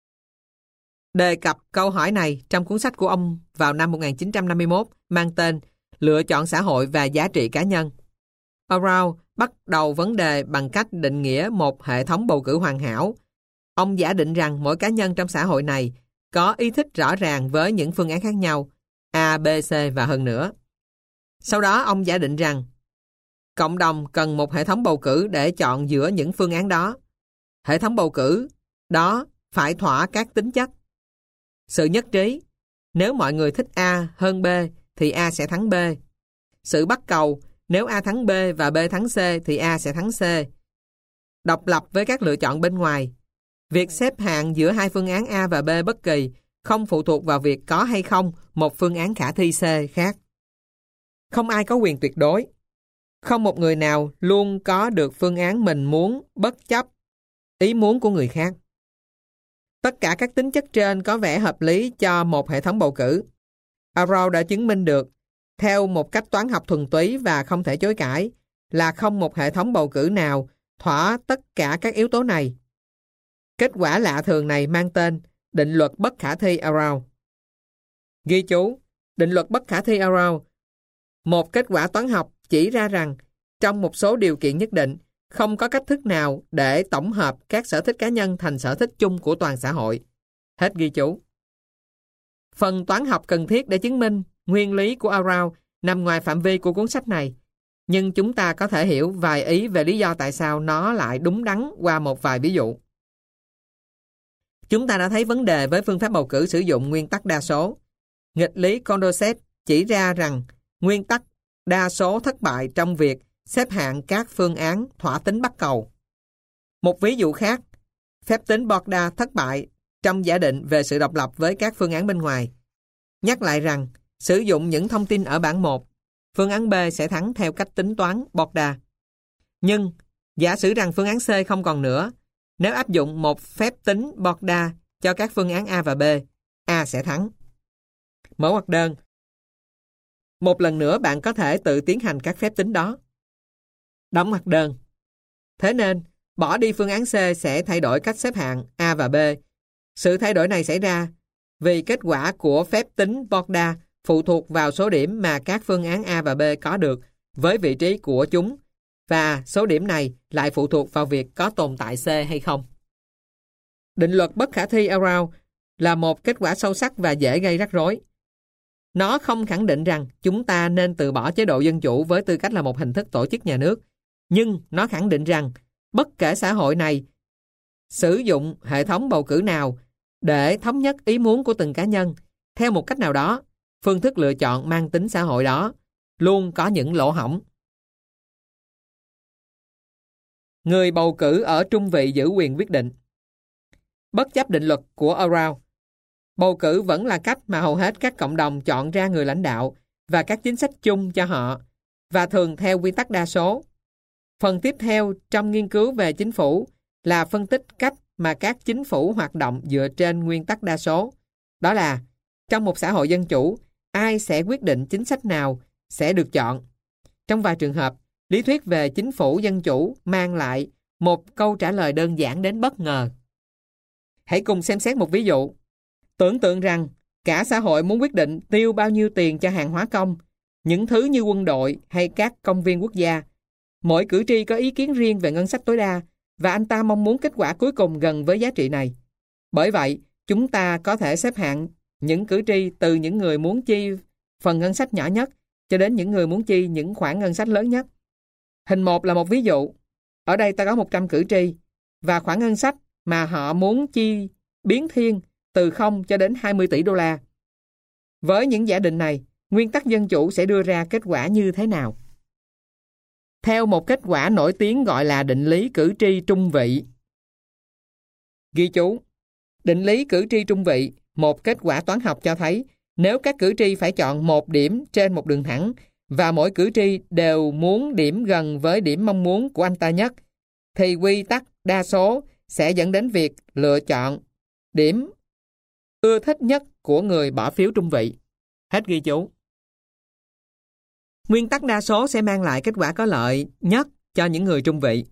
đề cập câu hỏi này trong cuốn sách của ông vào năm 1951 mang tên Lựa chọn xã hội và giá trị cá nhân. Arrow bắt đầu vấn đề bằng cách định nghĩa một hệ thống bầu cử hoàn hảo. Ông giả định rằng mỗi cá nhân trong xã hội này có ý thích rõ ràng với những phương án khác nhau, A, B, C và hơn nữa. Sau đó ông giả định rằng cộng đồng cần một hệ thống bầu cử để chọn giữa những phương án đó. Hệ thống bầu cử đó phải thỏa các tính chất. Sự nhất trí: nếu mọi người thích A hơn B thì A sẽ thắng B. Sự bắt cầu: nếu A thắng B và B thắng C thì A sẽ thắng C. Độc lập với các lựa chọn bên ngoài. Việc xếp hạng giữa hai phương án A và B bất kỳ không phụ thuộc vào việc có hay không một phương án khả thi C khác. Không ai có quyền tuyệt đối. Không một người nào luôn có được phương án mình muốn bất chấp ý muốn của người khác. Tất cả các tính chất trên có vẻ hợp lý cho một hệ thống bầu cử. Arrow đã chứng minh được, theo một cách toán học thuần túy và không thể chối cãi, là không một hệ thống bầu cử nào thỏa tất cả các yếu tố này. Kết quả lạ thường này mang tên định luật bất khả thi Arrow. Ghi chú: định luật bất khả thi Arrow, một kết quả toán học chỉ ra rằng trong một số điều kiện nhất định, không có cách thức nào để tổng hợp các sở thích cá nhân thành sở thích chung của toàn xã hội. Hết ghi chú. Phần toán học cần thiết để chứng minh nguyên lý của Arrow nằm ngoài phạm vi của cuốn sách này, nhưng chúng ta có thể hiểu vài ý về lý do tại sao nó lại đúng đắn qua một vài ví dụ. Chúng ta đã thấy vấn đề với phương pháp bầu cử sử dụng nguyên tắc đa số. Nghịch lý Condorcet chỉ ra rằng nguyên tắc đa số thất bại trong việc xếp hạng các phương án thỏa tính bắt cầu. Một ví dụ khác, phép tính Borda thất bại trong giả định về sự độc lập với các phương án bên ngoài. Nhắc lại rằng, sử dụng những thông tin ở bảng 1, phương án B sẽ thắng theo cách tính toán Borda. Nhưng, giả sử rằng phương án C không còn nữa, nếu áp dụng một phép tính Borda cho các phương án A và B, A sẽ thắng. Mở ngoặc đơn. Một lần nữa bạn có thể tự tiến hành các phép tính đó. Đóng ngoặc đơn. Thế nên, bỏ đi phương án C sẽ thay đổi cách xếp hạng A và B. Sự thay đổi này xảy ra vì kết quả của phép tính Borda phụ thuộc vào số điểm mà các phương án A và B có được với vị trí của chúng, và số điểm này lại phụ thuộc vào việc có tồn tại C hay không. Định luật bất khả thi Arrow là một kết quả sâu sắc và dễ gây rắc rối. Nó không khẳng định rằng chúng ta nên từ bỏ chế độ dân chủ với tư cách là một hình thức tổ chức nhà nước, nhưng nó khẳng định rằng bất kể xã hội này sử dụng hệ thống bầu cử nào để thống nhất ý muốn của từng cá nhân, theo một cách nào đó, phương thức lựa chọn mang tính xã hội đó luôn có những lỗ hổng. Người bầu cử ở trung vị giữ quyền quyết định. Bất chấp định luật của Around, bầu cử vẫn là cách mà hầu hết các cộng đồng chọn ra người lãnh đạo và các chính sách chung cho họ, và thường theo quy tắc đa số. Phần tiếp theo trong nghiên cứu về chính phủ là phân tích cách mà các chính phủ hoạt động dựa trên nguyên tắc đa số. Đó là, trong một xã hội dân chủ, ai sẽ quyết định chính sách nào sẽ được chọn. Trong vài trường hợp, lý thuyết về chính phủ dân chủ mang lại một câu trả lời đơn giản đến bất ngờ. Hãy cùng xem xét một ví dụ. Tưởng tượng rằng cả xã hội muốn quyết định tiêu bao nhiêu tiền cho hàng hóa công, những thứ như quân đội hay các công viên quốc gia. Mỗi cử tri có ý kiến riêng về ngân sách tối đa và anh ta mong muốn kết quả cuối cùng gần với giá trị này. Bởi vậy, chúng ta có thể xếp hạng những cử tri từ những người muốn chi phần ngân sách nhỏ nhất cho đến những người muốn chi những khoản ngân sách lớn nhất. Hình 1 là một ví dụ. Ở đây ta có 100 cử tri và khoản ngân sách mà họ muốn chi biến thiên từ 0 cho đến 20 tỷ đô la. Với những giả định này, nguyên tắc dân chủ sẽ đưa ra kết quả như thế nào? Theo một kết quả nổi tiếng gọi là định lý cử tri trung vị. Ghi chú, định lý cử tri trung vị, một kết quả toán học cho thấy nếu các cử tri phải chọn một điểm trên một đường thẳng và mỗi cử tri đều muốn điểm gần với điểm mong muốn của anh ta nhất, thì quy tắc đa số sẽ dẫn đến việc lựa chọn điểm ưa thích nhất của người bỏ phiếu trung vị. Hết ghi chú. Nguyên tắc đa số sẽ mang lại kết quả có lợi nhất cho những người trung vị.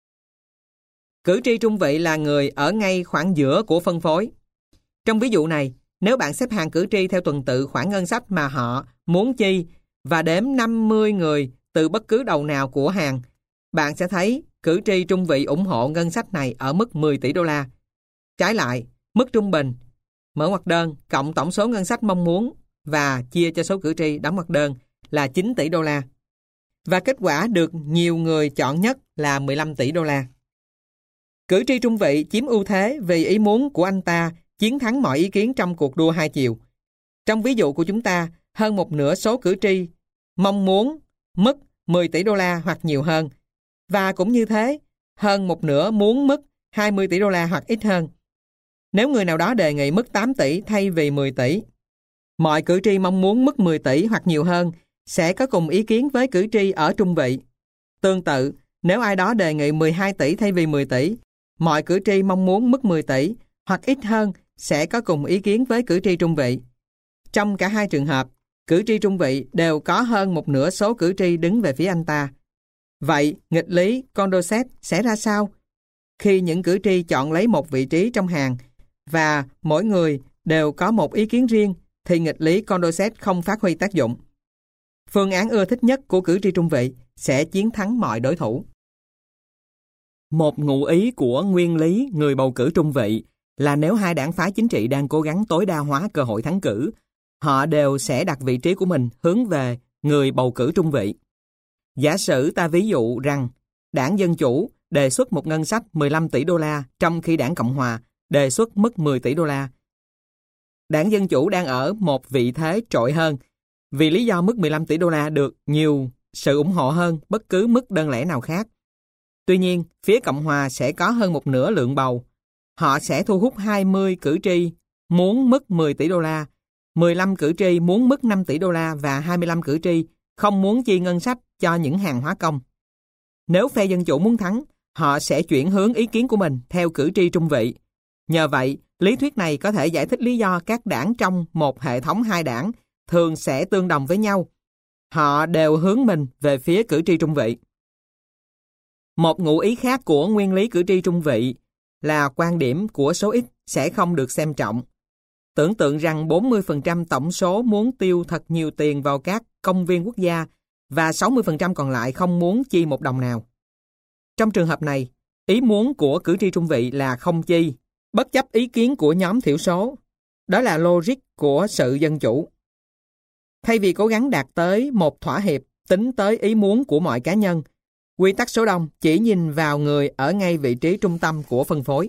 Cử tri trung vị là người ở ngay khoảng giữa của phân phối. Trong ví dụ này, nếu bạn xếp hàng cử tri theo tuần tự khoản ngân sách mà họ muốn chi và đếm 50 người từ bất cứ đầu nào của hàng, bạn sẽ thấy cử tri trung vị ủng hộ ngân sách này ở mức 10 tỷ đô la. Trái lại, mức trung bình, mở ngoặc đơn, cộng tổng số ngân sách mong muốn và chia cho số cử tri đóng ngoặc đơn là 9 tỷ đô la. Và kết quả được nhiều người chọn nhất là 15 tỷ đô la. Cử tri trung vị chiếm ưu thế vì ý muốn của anh ta chiến thắng mọi ý kiến trong cuộc đua hai chiều. Trong ví dụ của chúng ta, hơn một nửa số cử tri mong muốn mức 10 tỷ đô la hoặc nhiều hơn. Và cũng như thế, hơn một nửa muốn mức 20 tỷ đô la hoặc ít hơn. Nếu người nào đó đề nghị mức 8 tỷ thay vì 10 tỷ, mọi cử tri mong muốn mức 10 tỷ hoặc nhiều hơn sẽ có cùng ý kiến với cử tri ở trung vị. Tương tự, nếu ai đó đề nghị 12 tỷ thay vì 10 tỷ, mọi cử tri mong muốn mức 10 tỷ hoặc ít hơn sẽ có cùng ý kiến với cử tri trung vị. Trong cả hai trường hợp, cử tri trung vị đều có hơn một nửa số cử tri đứng về phía anh ta. Vậy, nghịch lý Condorcet sẽ ra sao? Khi những cử tri chọn lấy một vị trí trong hàng và mỗi người đều có một ý kiến riêng, thì nghịch lý Condorcet không phát huy tác dụng. Phương án ưa thích nhất của cử tri trung vị sẽ chiến thắng mọi đối thủ. Một ngụ ý của nguyên lý người bầu cử trung vị là nếu hai đảng phái chính trị đang cố gắng tối đa hóa cơ hội thắng cử, họ đều sẽ đặt vị trí của mình hướng về người bầu cử trung vị. Giả sử ta ví dụ rằng đảng Dân Chủ đề xuất một ngân sách 15 tỷ đô la trong khi đảng Cộng Hòa đề xuất mức 10 tỷ đô la. Đảng Dân Chủ đang ở một vị thế trội hơn vì lý do mức 15 tỷ đô la được nhiều sự ủng hộ hơn bất cứ mức đơn lẻ nào khác. Tuy nhiên, phía Cộng Hòa sẽ có hơn một nửa lượng bầu. Họ sẽ thu hút 20 cử tri muốn mức 10 tỷ đô la, 15 cử tri muốn mức 5 tỷ đô la và 25 cử tri không muốn chi ngân sách cho những hàng hóa công. Nếu phe Dân Chủ muốn thắng, họ sẽ chuyển hướng ý kiến của mình theo cử tri trung vị. Nhờ vậy, lý thuyết này có thể giải thích lý do các đảng trong một hệ thống hai đảng thường sẽ tương đồng với nhau. Họ đều hướng mình về phía cử tri trung vị. Một ngụ ý khác của nguyên lý cử tri trung vị là quan điểm của số ít sẽ không được xem trọng. Tưởng tượng rằng 40% tổng số muốn tiêu thật nhiều tiền vào các công viên quốc gia và 60% còn lại không muốn chi một đồng nào. Trong trường hợp này, ý muốn của cử tri trung vị là không chi, bất chấp ý kiến của nhóm thiểu số. Đó là logic của sự dân chủ. Thay vì cố gắng đạt tới một thỏa hiệp tính tới ý muốn của mọi cá nhân, quy tắc số đông chỉ nhìn vào người ở ngay vị trí trung tâm của phân phối.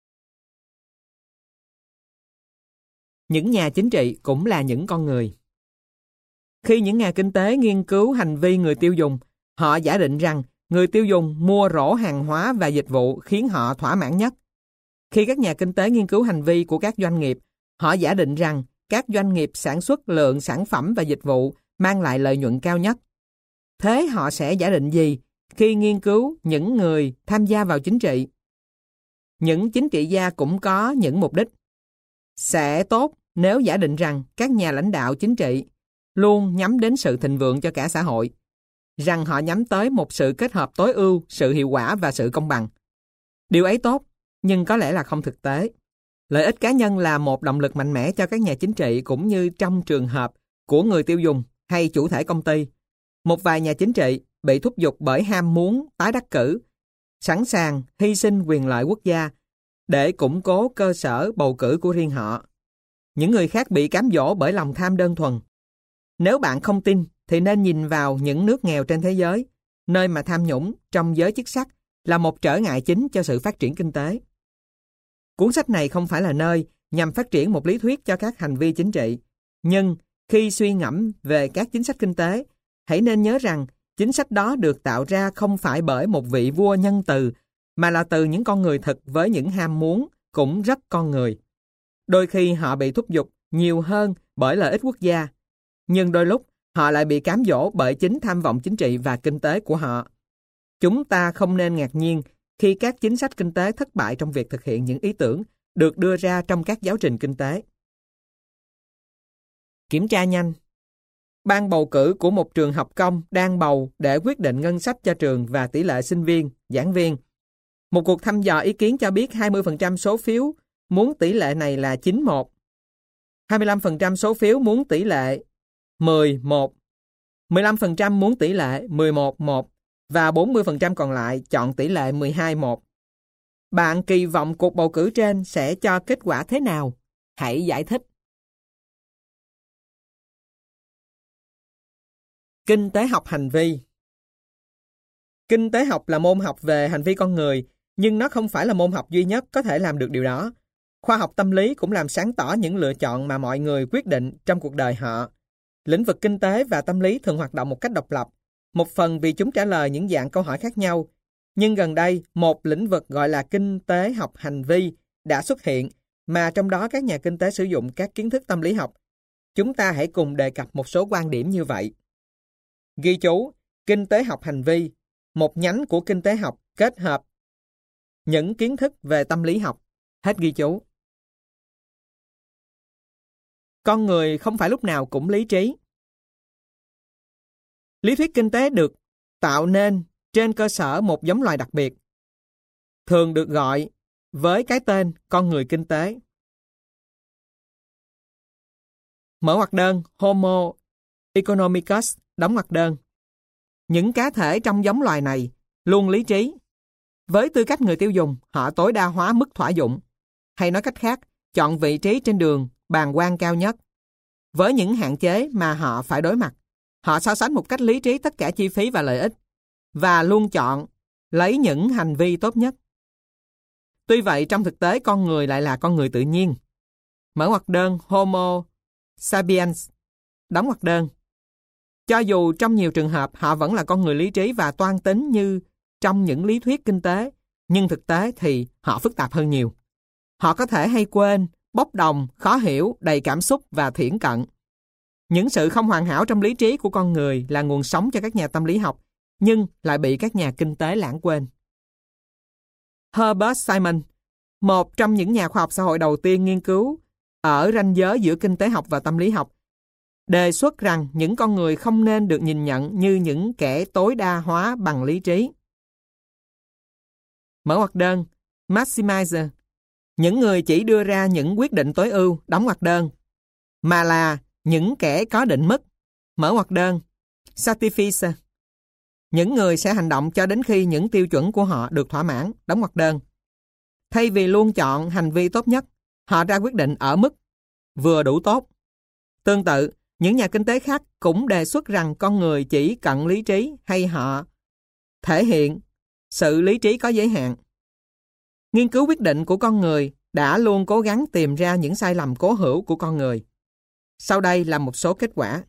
Những nhà chính trị cũng là những con người. Khi những nhà kinh tế nghiên cứu hành vi người tiêu dùng, họ giả định rằng người tiêu dùng mua rổ hàng hóa và dịch vụ khiến họ thỏa mãn nhất. Khi các nhà kinh tế nghiên cứu hành vi của các doanh nghiệp, họ giả định rằng các doanh nghiệp sản xuất lượng sản phẩm và dịch vụ mang lại lợi nhuận cao nhất. Thế họ sẽ giả định gì khi nghiên cứu những người tham gia vào chính trị? Những chính trị gia cũng có những mục đích. Sẽ tốt nếu giả định rằng các nhà lãnh đạo chính trị luôn nhắm đến sự thịnh vượng cho cả xã hội, rằng họ nhắm tới một sự kết hợp tối ưu, sự hiệu quả và sự công bằng. Điều ấy tốt, nhưng có lẽ là không thực tế. Lợi ích cá nhân là một động lực mạnh mẽ cho các nhà chính trị, cũng như trong trường hợp của người tiêu dùng hay chủ thể công ty. Một vài nhà chính trị bị thúc giục bởi ham muốn tái đắc cử, sẵn sàng hy sinh quyền lợi quốc gia để củng cố cơ sở bầu cử của riêng họ. Những người khác bị cám dỗ bởi lòng tham đơn thuần. Nếu bạn không tin, thì nên nhìn vào những nước nghèo trên thế giới, nơi mà tham nhũng trong giới chức sắc là một trở ngại chính cho sự phát triển kinh tế. Cuốn sách này không phải là nơi nhằm phát triển một lý thuyết cho các hành vi chính trị, nhưng khi suy ngẫm về các chính sách kinh tế, hãy nên nhớ rằng chính sách đó được tạo ra không phải bởi một vị vua nhân từ, mà là từ những con người thực với những ham muốn cũng rất con người. Đôi khi họ bị thúc giục nhiều hơn bởi lợi ích quốc gia, nhưng đôi lúc họ lại bị cám dỗ bởi chính tham vọng chính trị và kinh tế của họ. Chúng ta không nên ngạc nhiên khi các chính sách kinh tế thất bại trong việc thực hiện những ý tưởng được đưa ra trong các giáo trình kinh tế. Kiểm tra nhanh. Ban bầu cử của một trường học công đang bầu để quyết định ngân sách cho trường và tỷ lệ sinh viên, giảng viên. Một cuộc thăm dò ý kiến cho biết 20% số phiếu muốn tỷ lệ này là 9-1. 25% số phiếu muốn tỷ lệ 10-1. 15% muốn tỷ lệ 11-1 và 40% còn lại chọn tỷ lệ 12-1. Bạn kỳ vọng cuộc bầu cử trên sẽ cho kết quả thế nào? Hãy giải thích. Kinh tế học hành vi. Kinh tế học là môn học về hành vi con người, nhưng nó không phải là môn học duy nhất có thể làm được điều đó. Khoa học tâm lý cũng làm sáng tỏ những lựa chọn mà mọi người quyết định trong cuộc đời họ. Lĩnh vực kinh tế và tâm lý thường hoạt động một cách độc lập, một phần vì chúng trả lời những dạng câu hỏi khác nhau. Nhưng gần đây, một lĩnh vực gọi là kinh tế học hành vi đã xuất hiện, mà trong đó các nhà kinh tế sử dụng các kiến thức tâm lý học. Chúng ta hãy cùng đề cập một số quan điểm như vậy. Ghi chú, kinh tế học hành vi, một nhánh của kinh tế học kết hợp những kiến thức về tâm lý học. Hết ghi chú. Con người không phải lúc nào cũng lý trí. Lý thuyết kinh tế được tạo nên trên cơ sở một giống loài đặc biệt, thường được gọi với cái tên con người kinh tế. Mở ngoặc đơn Homo economicus, đóng ngoặc đơn. Những cá thể trong giống loài này luôn lý trí. Với tư cách người tiêu dùng, họ tối đa hóa mức thỏa dụng, hay nói cách khác, chọn vị trí trên đường bàng quan cao nhất. Với những hạn chế mà họ phải đối mặt, họ so sánh một cách lý trí tất cả chi phí và lợi ích, và luôn chọn lấy những hành vi tốt nhất. Tuy vậy, trong thực tế con người lại là con người tự nhiên. Mở ngoặc đơn Homo sapiens, đóng ngoặc đơn. Cho dù trong nhiều trường hợp họ vẫn là con người lý trí và toan tính như trong những lý thuyết kinh tế, nhưng thực tế thì họ phức tạp hơn nhiều. Họ có thể hay quên, bốc đồng, khó hiểu, đầy cảm xúc và thiển cận. Những sự không hoàn hảo trong lý trí của con người là nguồn sống cho các nhà tâm lý học, nhưng lại bị các nhà kinh tế lãng quên. Herbert Simon, một trong những nhà khoa học xã hội đầu tiên nghiên cứu ở ranh giới giữa kinh tế học và tâm lý học, đề xuất rằng những con người không nên được nhìn nhận như những kẻ tối đa hóa bằng lý trí. Mở ngoặc đơn Maximizer, những người chỉ đưa ra những quyết định tối ưu, đóng ngoặc đơn, mà là những kẻ có định mức. Mở ngoặc đơn Satisficer, những người sẽ hành động cho đến khi những tiêu chuẩn của họ được thỏa mãn, đóng ngoặc đơn. Thay vì luôn chọn hành vi tốt nhất, họ ra quyết định ở mức vừa đủ tốt. Tương tự, những nhà kinh tế khác cũng đề xuất rằng con người chỉ cận lý trí, hay họ thể hiện sự lý trí có giới hạn. Nghiên cứu quyết định của con người đã luôn cố gắng tìm ra những sai lầm cố hữu của con người. Sau đây là một số kết quả.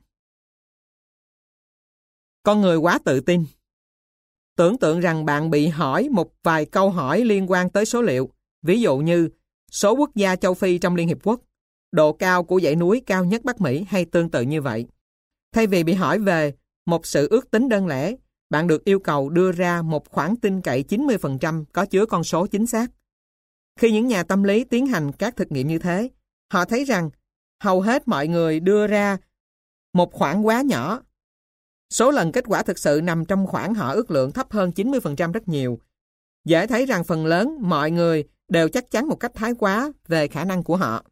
Con người quá tự tin. Tưởng tượng rằng bạn bị hỏi một vài câu hỏi liên quan tới số liệu, ví dụ như số quốc gia châu Phi trong Liên Hiệp Quốc, độ cao của dãy núi cao nhất Bắc Mỹ hay tương tự như vậy. Thay vì bị hỏi về một sự ước tính đơn lẻ, bạn được yêu cầu đưa ra một khoản tin cậy 90% có chứa con số chính xác. Khi những nhà tâm lý tiến hành các thực nghiệm như thế, họ thấy rằng hầu hết mọi người đưa ra một khoản quá nhỏ. Số lần kết quả thực sự nằm trong khoảng họ ước lượng thấp hơn 90% rất nhiều. Dễ thấy rằng phần lớn mọi người đều chắc chắn một cách thái quá về khả năng của họ.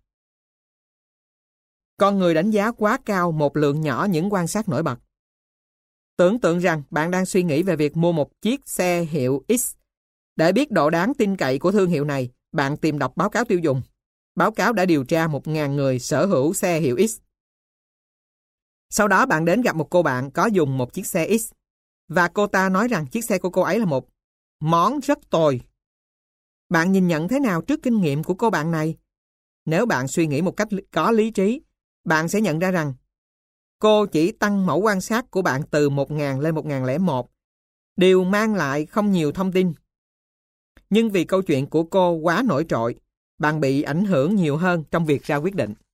Con người đánh giá quá cao một lượng nhỏ những quan sát nổi bật. Tưởng tượng rằng bạn đang suy nghĩ về việc mua một chiếc xe hiệu X. Để biết độ đáng tin cậy của thương hiệu này, bạn tìm đọc báo cáo tiêu dùng. Báo cáo đã điều tra 1.000 người sở hữu xe hiệu X. Sau đó bạn đến gặp một cô bạn có dùng một chiếc xe X. Và cô ta nói rằng chiếc xe của cô ấy là một món rất tồi. Bạn nhìn nhận thế nào trước kinh nghiệm của cô bạn này? Nếu bạn suy nghĩ một cách có lý trí, bạn sẽ nhận ra rằng cô chỉ tăng mẫu quan sát của bạn từ 1.000 lên 1.001. Điều mang lại không nhiều thông tin. Nhưng vì câu chuyện của cô quá nổi trội, bạn bị ảnh hưởng nhiều hơn trong việc ra quyết định.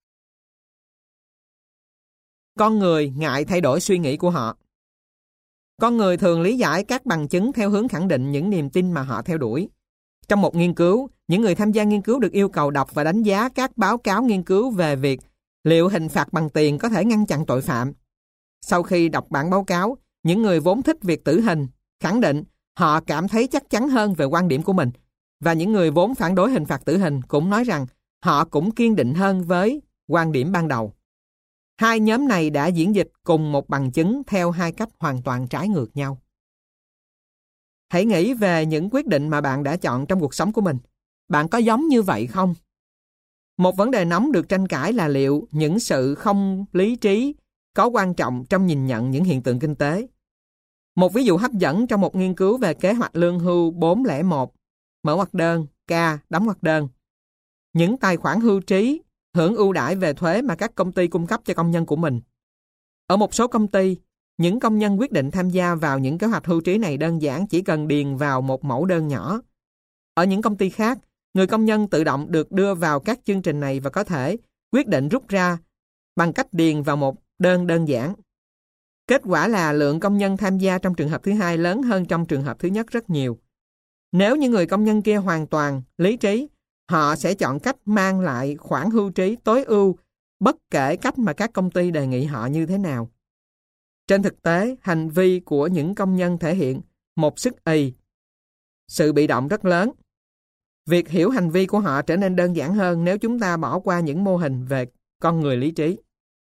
Con người ngại thay đổi suy nghĩ của họ. Con người thường lý giải các bằng chứng theo hướng khẳng định những niềm tin mà họ theo đuổi. Trong một nghiên cứu, những người tham gia nghiên cứu được yêu cầu đọc và đánh giá các báo cáo nghiên cứu về việc liệu hình phạt bằng tiền có thể ngăn chặn tội phạm. Sau khi đọc bản báo cáo, những người vốn thích việc tử hình khẳng định họ cảm thấy chắc chắn hơn về quan điểm của mình, và những người vốn phản đối hình phạt tử hình cũng nói rằng họ cũng kiên định hơn với quan điểm ban đầu. Hai nhóm này đã diễn dịch cùng một bằng chứng theo hai cách hoàn toàn trái ngược nhau. Hãy nghĩ về những quyết định mà bạn đã chọn trong cuộc sống của mình. Bạn có giống như vậy không? Một vấn đề nóng được tranh cãi là liệu những sự không lý trí có quan trọng trong nhìn nhận những hiện tượng kinh tế. Một ví dụ hấp dẫn trong một nghiên cứu về kế hoạch lương hưu 401, mở ngoặc đơn, K, đóng ngoặc đơn. Những tài khoản hưu trí hưởng ưu đãi về thuế mà các công ty cung cấp cho công nhân của mình. Ở một số công ty, những công nhân quyết định tham gia vào những kế hoạch hưu trí này đơn giản chỉ cần điền vào một mẫu đơn nhỏ. Ở những công ty khác, người công nhân tự động được đưa vào các chương trình này và có thể quyết định rút ra bằng cách điền vào một đơn giản. Kết quả là lượng công nhân tham gia trong trường hợp thứ hai lớn hơn trong trường hợp thứ nhất rất nhiều. Nếu những người công nhân kia hoàn toàn lý trí, họ sẽ chọn cách mang lại khoản hưu trí tối ưu bất kể cách mà các công ty đề nghị họ như thế nào. Trên thực tế, hành vi của những công nhân thể hiện một sức ì, sự bị động rất lớn. Việc hiểu hành vi của họ trở nên đơn giản hơn nếu chúng ta bỏ qua những mô hình về con người lý trí.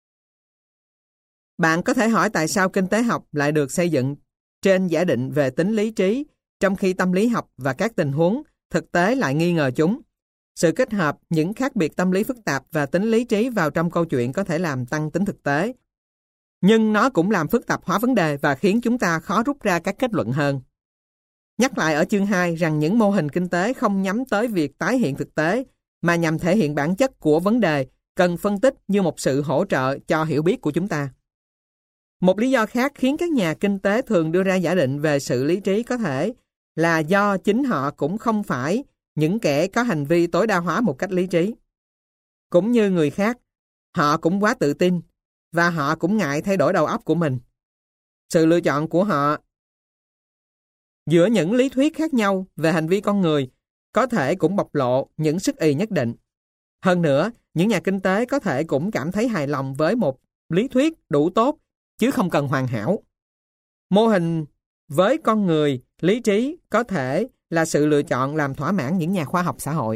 Bạn có thể hỏi tại sao kinh tế học lại được xây dựng trên giả định về tính lý trí, trong khi tâm lý học và các tình huống thực tế lại nghi ngờ chúng. Sự kết hợp những khác biệt tâm lý phức tạp và tính lý trí vào trong câu chuyện có thể làm tăng tính thực tế. Nhưng nó cũng làm phức tạp hóa vấn đề và khiến chúng ta khó rút ra các kết luận hơn. Nhắc lại ở chương 2 rằng những mô hình kinh tế không nhắm tới việc tái hiện thực tế, mà nhằm thể hiện bản chất của vấn đề, cần phân tích như một sự hỗ trợ cho hiểu biết của chúng ta. Một lý do khác khiến các nhà kinh tế thường đưa ra giả định về sự lý trí có thể là do chính họ cũng không phải những kẻ có hành vi tối đa hóa một cách lý trí. Cũng như người khác, họ cũng quá tự tin và họ cũng ngại thay đổi đầu óc của mình. Sự lựa chọn của họ giữa những lý thuyết khác nhau về hành vi con người có thể cũng bộc lộ những sức ì nhất định. Hơn nữa, những nhà kinh tế có thể cũng cảm thấy hài lòng với một lý thuyết đủ tốt chứ không cần hoàn hảo. Mô hình với con người lý trí có thể là sự lựa chọn làm thỏa mãn những nhà khoa học xã hội.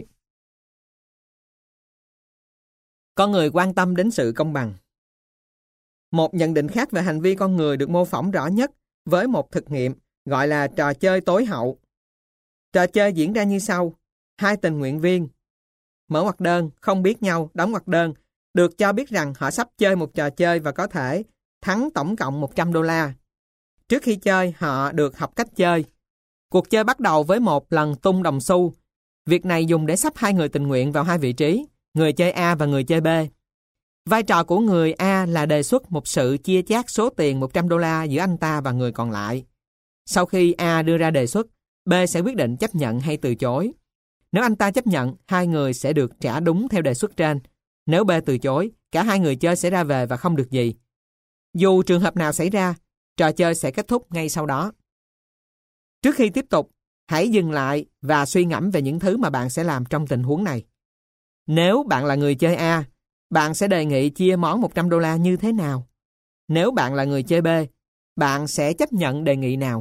Con người quan tâm đến sự công bằng. Một nhận định khác về hành vi con người được mô phỏng rõ nhất với một thực nghiệm gọi là trò chơi tối hậu. Trò chơi diễn ra như sau. Hai tình nguyện viên, mở ngoặc đơn, không biết nhau, đóng ngoặc đơn, được cho biết rằng họ sắp chơi một trò chơi và có thể thắng tổng cộng $100. Trước khi chơi, họ được học cách chơi. Cuộc chơi bắt đầu với một lần tung đồng xu. Việc này dùng để sắp hai người tình nguyện vào hai vị trí, người chơi A và người chơi B. Vai trò của người A là đề xuất một sự chia chác số tiền $100 giữa anh ta và người còn lại. Sau khi A đưa ra đề xuất, B sẽ quyết định chấp nhận hay từ chối. Nếu anh ta chấp nhận, hai người sẽ được trả đúng theo đề xuất trên. Nếu B từ chối, cả hai người chơi sẽ ra về và không được gì. Dù trường hợp nào xảy ra, trò chơi sẽ kết thúc ngay sau đó. Trước khi tiếp tục, hãy dừng lại và suy ngẫm về những thứ mà bạn sẽ làm trong tình huống này. Nếu bạn là người chơi A, bạn sẽ đề nghị chia món $100 như thế nào? Nếu bạn là người chơi B, bạn sẽ chấp nhận đề nghị nào?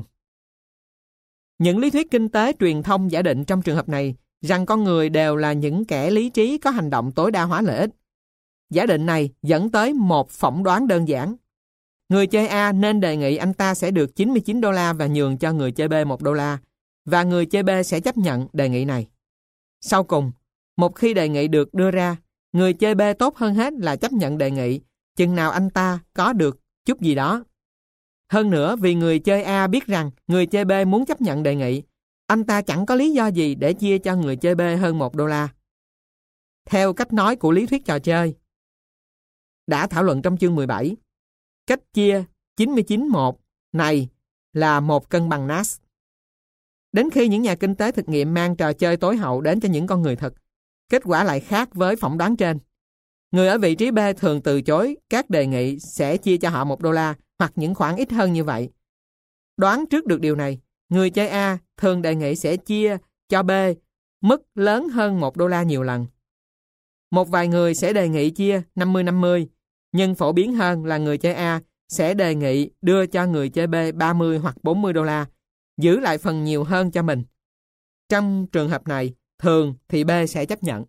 Những lý thuyết kinh tế truyền thông giả định trong trường hợp này rằng con người đều là những kẻ lý trí có hành động tối đa hóa lợi ích. Giả định này dẫn tới một phỏng đoán đơn giản. Người chơi A nên đề nghị anh ta sẽ được $99 và nhường cho người chơi B $1, và người chơi B sẽ chấp nhận đề nghị này. Sau cùng, một khi đề nghị được đưa ra, người chơi B tốt hơn hết là chấp nhận đề nghị, chừng nào anh ta có được chút gì đó. Hơn nữa, vì người chơi A biết rằng người chơi B muốn chấp nhận đề nghị, anh ta chẳng có lý do gì để chia cho người chơi B hơn $1. Theo cách nói của lý thuyết trò chơi đã thảo luận trong chương 17, cách chia 99-1 này là một cân bằng Nash. Đến khi những nhà kinh tế thực nghiệm mang trò chơi tối hậu đến cho những con người thực, kết quả lại khác với phỏng đoán trên. Người ở vị trí B thường từ chối các đề nghị sẽ chia cho họ $1 hoặc những khoản ít hơn như vậy. Đoán trước được điều này, người chơi A thường đề nghị sẽ chia cho B mức lớn hơn $1 nhiều lần. Một vài người sẽ đề nghị chia 50-50, nhưng phổ biến hơn là người chơi A sẽ đề nghị đưa cho người chơi B $30 hoặc $40, giữ lại phần nhiều hơn cho mình. Trong trường hợp này, thường thì B sẽ chấp nhận.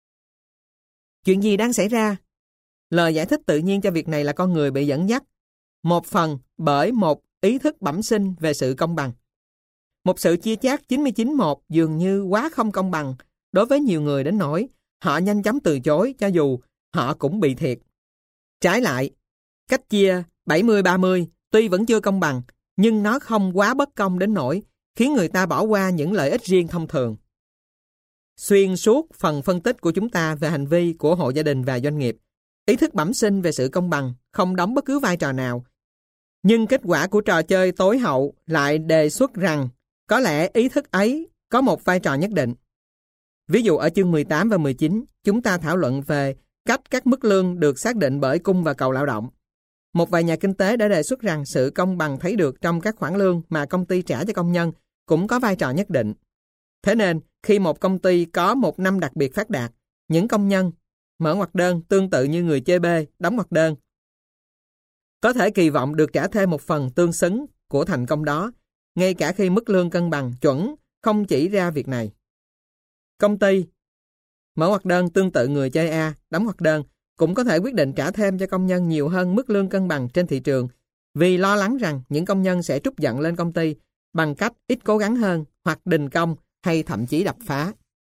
Chuyện gì đang xảy ra? Lời giải thích tự nhiên cho việc này là con người bị dẫn dắt, một phần bởi một ý thức bẩm sinh về sự công bằng. Một sự chia chác 99-1 dường như quá không công bằng đối với nhiều người đến nỗi họ nhanh chóng từ chối cho dù họ cũng bị thiệt. Trái lại, cách chia 70-30 tuy vẫn chưa công bằng, nhưng nó không quá bất công đến nỗi khiến người ta bỏ qua những lợi ích riêng thông thường. Xuyên suốt phần phân tích của chúng ta về hành vi của hộ gia đình và doanh nghiệp, ý thức bẩm sinh về sự công bằng không đóng bất cứ vai trò nào. Nhưng kết quả của trò chơi tối hậu lại đề xuất rằng có lẽ ý thức ấy có một vai trò nhất định. Ví dụ ở chương 18 và 19, chúng ta thảo luận về cách các mức lương được xác định bởi cung và cầu lao động. Một vài nhà kinh tế đã đề xuất rằng sự công bằng thấy được trong các khoản lương mà công ty trả cho công nhân cũng có vai trò nhất định. Thế nên, khi một công ty có một năm đặc biệt phát đạt, những công nhân mở ngoặc đơn tương tự như người chơi B đóng ngoặc đơn có thể kỳ vọng được trả thêm một phần tương xứng của thành công đó, ngay cả khi mức lương cân bằng chuẩn không chỉ ra việc này. Công ty mở ngoặc đơn tương tự người chơi A đóng ngoặc đơn cũng có thể quyết định trả thêm cho công nhân nhiều hơn mức lương cân bằng trên thị trường vì lo lắng rằng những công nhân sẽ trút giận lên công ty bằng cách ít cố gắng hơn hoặc đình công hay thậm chí đập phá.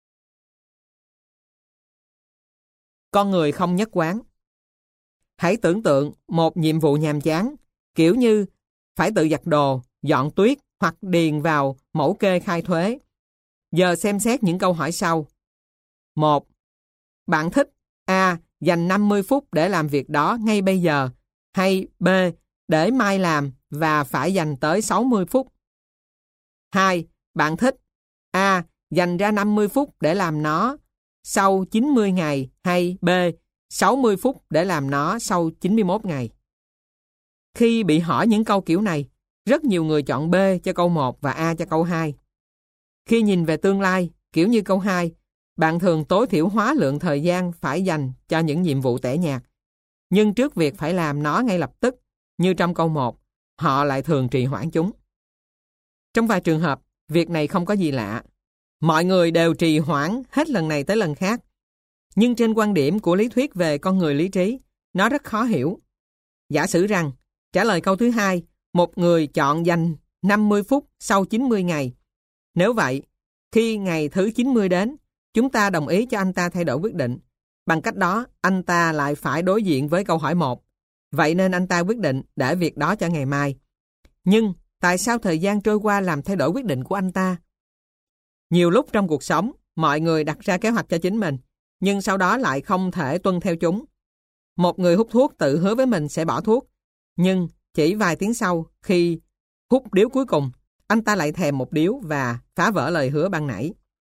Con người không nhất quán. Hãy tưởng tượng một nhiệm vụ nhàm chán, kiểu như phải tự giặt đồ, dọn tuyết hoặc điền vào mẫu kê khai thuế. Giờ xem xét những câu hỏi sau. 1. Bạn thích A. Dành 50 phút để làm việc đó ngay bây giờ, hay B. Để mai làm và phải dành tới 60 phút. 2. Bạn thích A. Dành ra 50 phút để làm nó sau 90 ngày hay B. 60 phút để làm nó sau 91 ngày. Khi bị hỏi những câu kiểu này, rất nhiều người chọn B cho câu 1 và A cho câu 2. Khi nhìn về tương lai, kiểu như câu 2, bạn thường tối thiểu hóa lượng thời gian phải dành cho những nhiệm vụ tẻ nhạt. Nhưng trước việc phải làm nó ngay lập tức, như trong câu 1, họ lại thường trì hoãn chúng. Trong vài trường hợp, việc này không có gì lạ. Mọi người đều trì hoãn hết lần này tới lần khác. Nhưng trên quan điểm của lý thuyết về con người lý trí, nó rất khó hiểu. Giả sử rằng, trả lời câu thứ 2, một người chọn dành 50 phút sau 90 ngày. Nếu vậy, khi ngày thứ 90 đến, chúng ta đồng ý cho anh ta thay đổi quyết định. Bằng cách đó, anh ta lại phải đối diện với câu hỏi 1. Vậy nên anh ta quyết định để việc đó cho ngày mai. Nhưng, tại sao thời gian trôi qua làm thay đổi quyết định của anh ta? Nhiều lúc trong cuộc sống, mọi người đặt ra kế hoạch cho chính mình, nhưng sau đó lại không thể tuân theo chúng. Một người hút thuốc tự hứa với mình sẽ bỏ thuốc, nhưng chỉ vài tiếng sau, khi hút điếu cuối cùng, anh ta lại thèm một điếu và phá vỡ lời hứa ban nãy.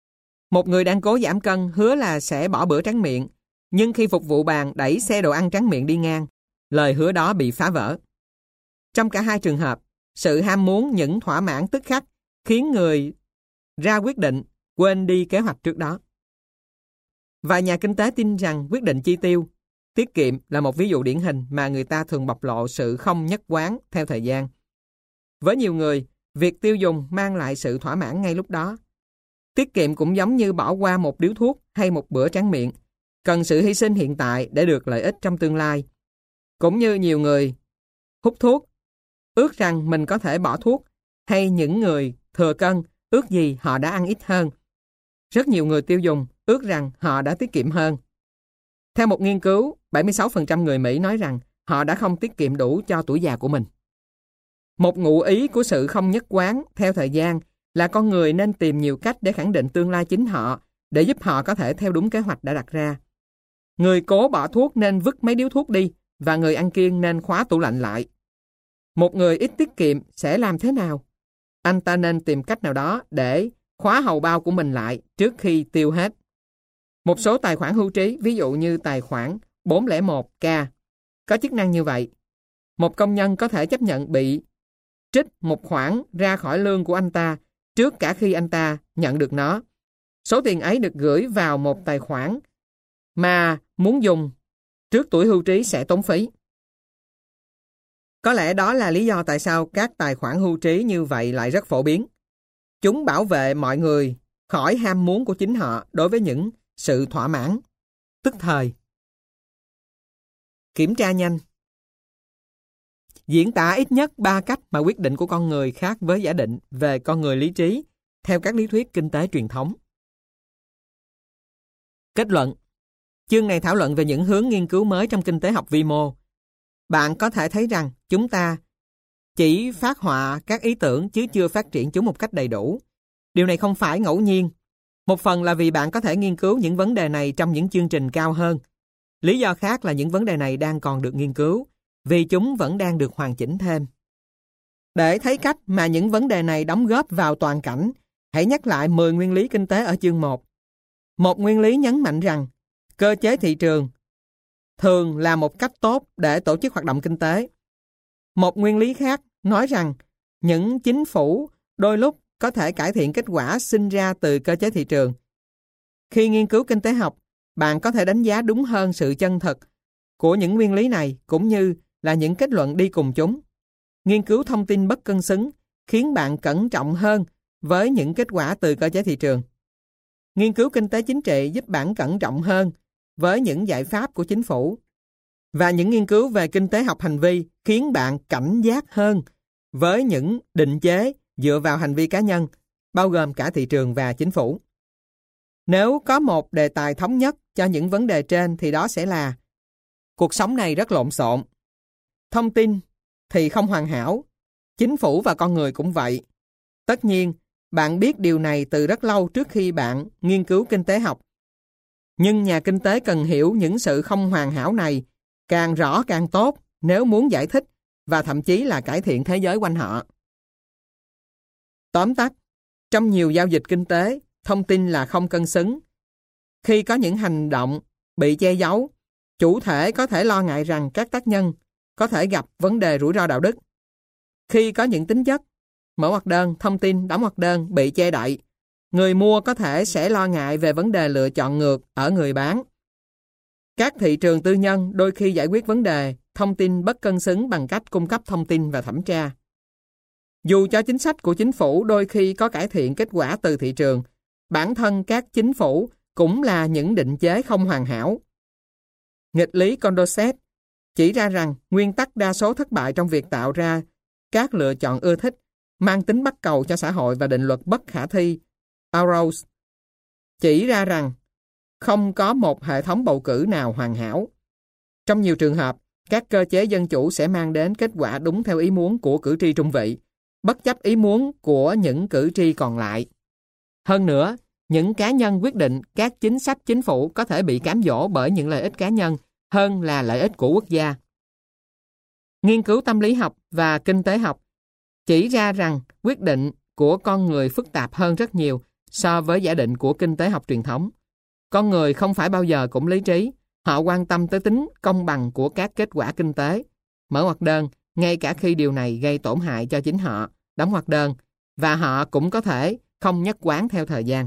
Một người đang cố giảm cân hứa là sẽ bỏ bữa tráng miệng, nhưng khi phục vụ bàn đẩy xe đồ ăn tráng miệng đi ngang, lời hứa đó bị phá vỡ. Trong cả hai trường hợp, sự ham muốn những thỏa mãn tức khắc khiến người ra quyết định quên đi kế hoạch trước đó. Vài nhà kinh tế tin rằng quyết định chi tiêu, tiết kiệm là một ví dụ điển hình mà người ta thường bộc lộ sự không nhất quán theo thời gian. Với nhiều người, việc tiêu dùng mang lại sự thỏa mãn ngay lúc đó. Tiết kiệm cũng giống như bỏ qua một điếu thuốc hay một bữa tráng miệng, cần sự hy sinh hiện tại để được lợi ích trong tương lai. Cũng như nhiều người hút thuốc, ước rằng mình có thể bỏ thuốc, hay những người thừa cân, ước gì họ đã ăn ít hơn. Rất nhiều người tiêu dùng ước rằng họ đã tiết kiệm hơn. Theo một nghiên cứu, 76% người Mỹ nói rằng họ đã không tiết kiệm đủ cho tuổi già của mình. Một ngụ ý của sự không nhất quán theo thời gian là con người nên tìm nhiều cách để khẳng định tương lai chính họ, để giúp họ có thể theo đúng kế hoạch đã đặt ra. Người cố bỏ thuốc nên vứt mấy điếu thuốc đi, và người ăn kiêng nên khóa tủ lạnh lại. Một người ít tiết kiệm sẽ làm thế nào? Anh ta nên tìm cách nào đó để khóa hầu bao của mình lại trước khi tiêu hết. Một số tài khoản hưu trí, ví dụ như tài khoản 401k, có chức năng như vậy. Một công nhân có thể chấp nhận bị trích một khoản ra khỏi lương của anh ta trước cả khi anh ta nhận được nó. Số tiền ấy được gửi vào một tài khoản mà muốn dùng trước tuổi hưu trí sẽ tốn phí. Có lẽ đó là lý do tại sao các tài khoản hưu trí như vậy lại rất phổ biến. Chúng bảo vệ mọi người khỏi ham muốn của chính họ đối với những sự thỏa mãn tức thời. Kiểm tra nhanh. Diễn tả ít nhất 3 cách mà quyết định của con người khác với giả định về con người lý trí theo các lý thuyết kinh tế truyền thống. Kết luận. Chương này thảo luận về những hướng nghiên cứu mới trong kinh tế học vi mô. Bạn có thể thấy rằng chúng ta chỉ phát họa các ý tưởng chứ chưa phát triển chúng một cách đầy đủ. Điều này không phải ngẫu nhiên. Một phần là vì bạn có thể nghiên cứu những vấn đề này trong những chương trình cao hơn. Lý do khác là những vấn đề này đang còn được nghiên cứu, vì chúng vẫn đang được hoàn chỉnh thêm. Để thấy cách mà những vấn đề này đóng góp vào toàn cảnh, hãy nhắc lại 10 nguyên lý kinh tế ở chương 1. Một nguyên lý nhấn mạnh rằng cơ chế thị trường thường là một cách tốt để tổ chức hoạt động kinh tế. Một nguyên lý khác nói rằng những chính phủ đôi lúc có thể cải thiện kết quả sinh ra từ cơ chế thị trường. Khi nghiên cứu kinh tế học, bạn có thể đánh giá đúng hơn sự chân thực của những nguyên lý này cũng như là những kết luận đi cùng chúng. Nghiên cứu thông tin bất cân xứng khiến bạn cẩn trọng hơn với những kết quả từ cơ chế thị trường. Nghiên cứu kinh tế chính trị giúp bạn cẩn trọng hơn với những giải pháp của chính phủ. Và những nghiên cứu về kinh tế học hành vi khiến bạn cảnh giác hơn với những định chế dựa vào hành vi cá nhân, bao gồm cả thị trường và chính phủ. Nếu có một đề tài thống nhất cho những vấn đề trên thì đó sẽ là: cuộc sống này rất lộn xộn. Thông tin thì không hoàn hảo. Chính phủ và con người cũng vậy. Tất nhiên, bạn biết điều này từ rất lâu trước khi bạn nghiên cứu kinh tế học. Nhưng nhà kinh tế cần hiểu những sự không hoàn hảo này càng rõ càng tốt nếu muốn giải thích và thậm chí là cải thiện thế giới quanh họ. Tóm tắt, trong nhiều giao dịch kinh tế, thông tin là không cân xứng. Khi có những hành động bị che giấu, chủ thể có thể lo ngại rằng các tác nhân có thể gặp vấn đề rủi ro đạo đức. Khi có những tính chất, mở ngoặc đơn, thông tin, đóng ngoặc đơn bị che đậy, người mua có thể sẽ lo ngại về vấn đề lựa chọn ngược ở người bán. Các thị trường tư nhân đôi khi giải quyết vấn đề thông tin bất cân xứng bằng cách cung cấp thông tin và thẩm tra. Dù cho chính sách của chính phủ đôi khi có cải thiện kết quả từ thị trường, bản thân các chính phủ cũng là những định chế không hoàn hảo. Nghịch lý Condorcet chỉ ra rằng nguyên tắc đa số thất bại trong việc tạo ra các lựa chọn ưa thích mang tính bắt cầu cho xã hội và định luật bất khả thi Arrows chỉ ra rằng không có một hệ thống bầu cử nào hoàn hảo. Trong nhiều trường hợp, các cơ chế dân chủ sẽ mang đến kết quả đúng theo ý muốn của cử tri trung vị, bất chấp ý muốn của những cử tri còn lại. Hơn nữa, những cá nhân quyết định các chính sách chính phủ có thể bị cám dỗ bởi những lợi ích cá nhân hơn là lợi ích của quốc gia. Nghiên cứu tâm lý học và kinh tế học chỉ ra rằng quyết định của con người phức tạp hơn rất nhiều so với giả định của kinh tế học truyền thống. Con người không phải bao giờ cũng lý trí, họ quan tâm tới tính công bằng của các kết quả kinh tế. Mở ngoặc đơn, ngay cả khi điều này gây tổn hại cho chính họ, đóng ngoặc đơn, và họ cũng có thể không nhất quán theo thời gian.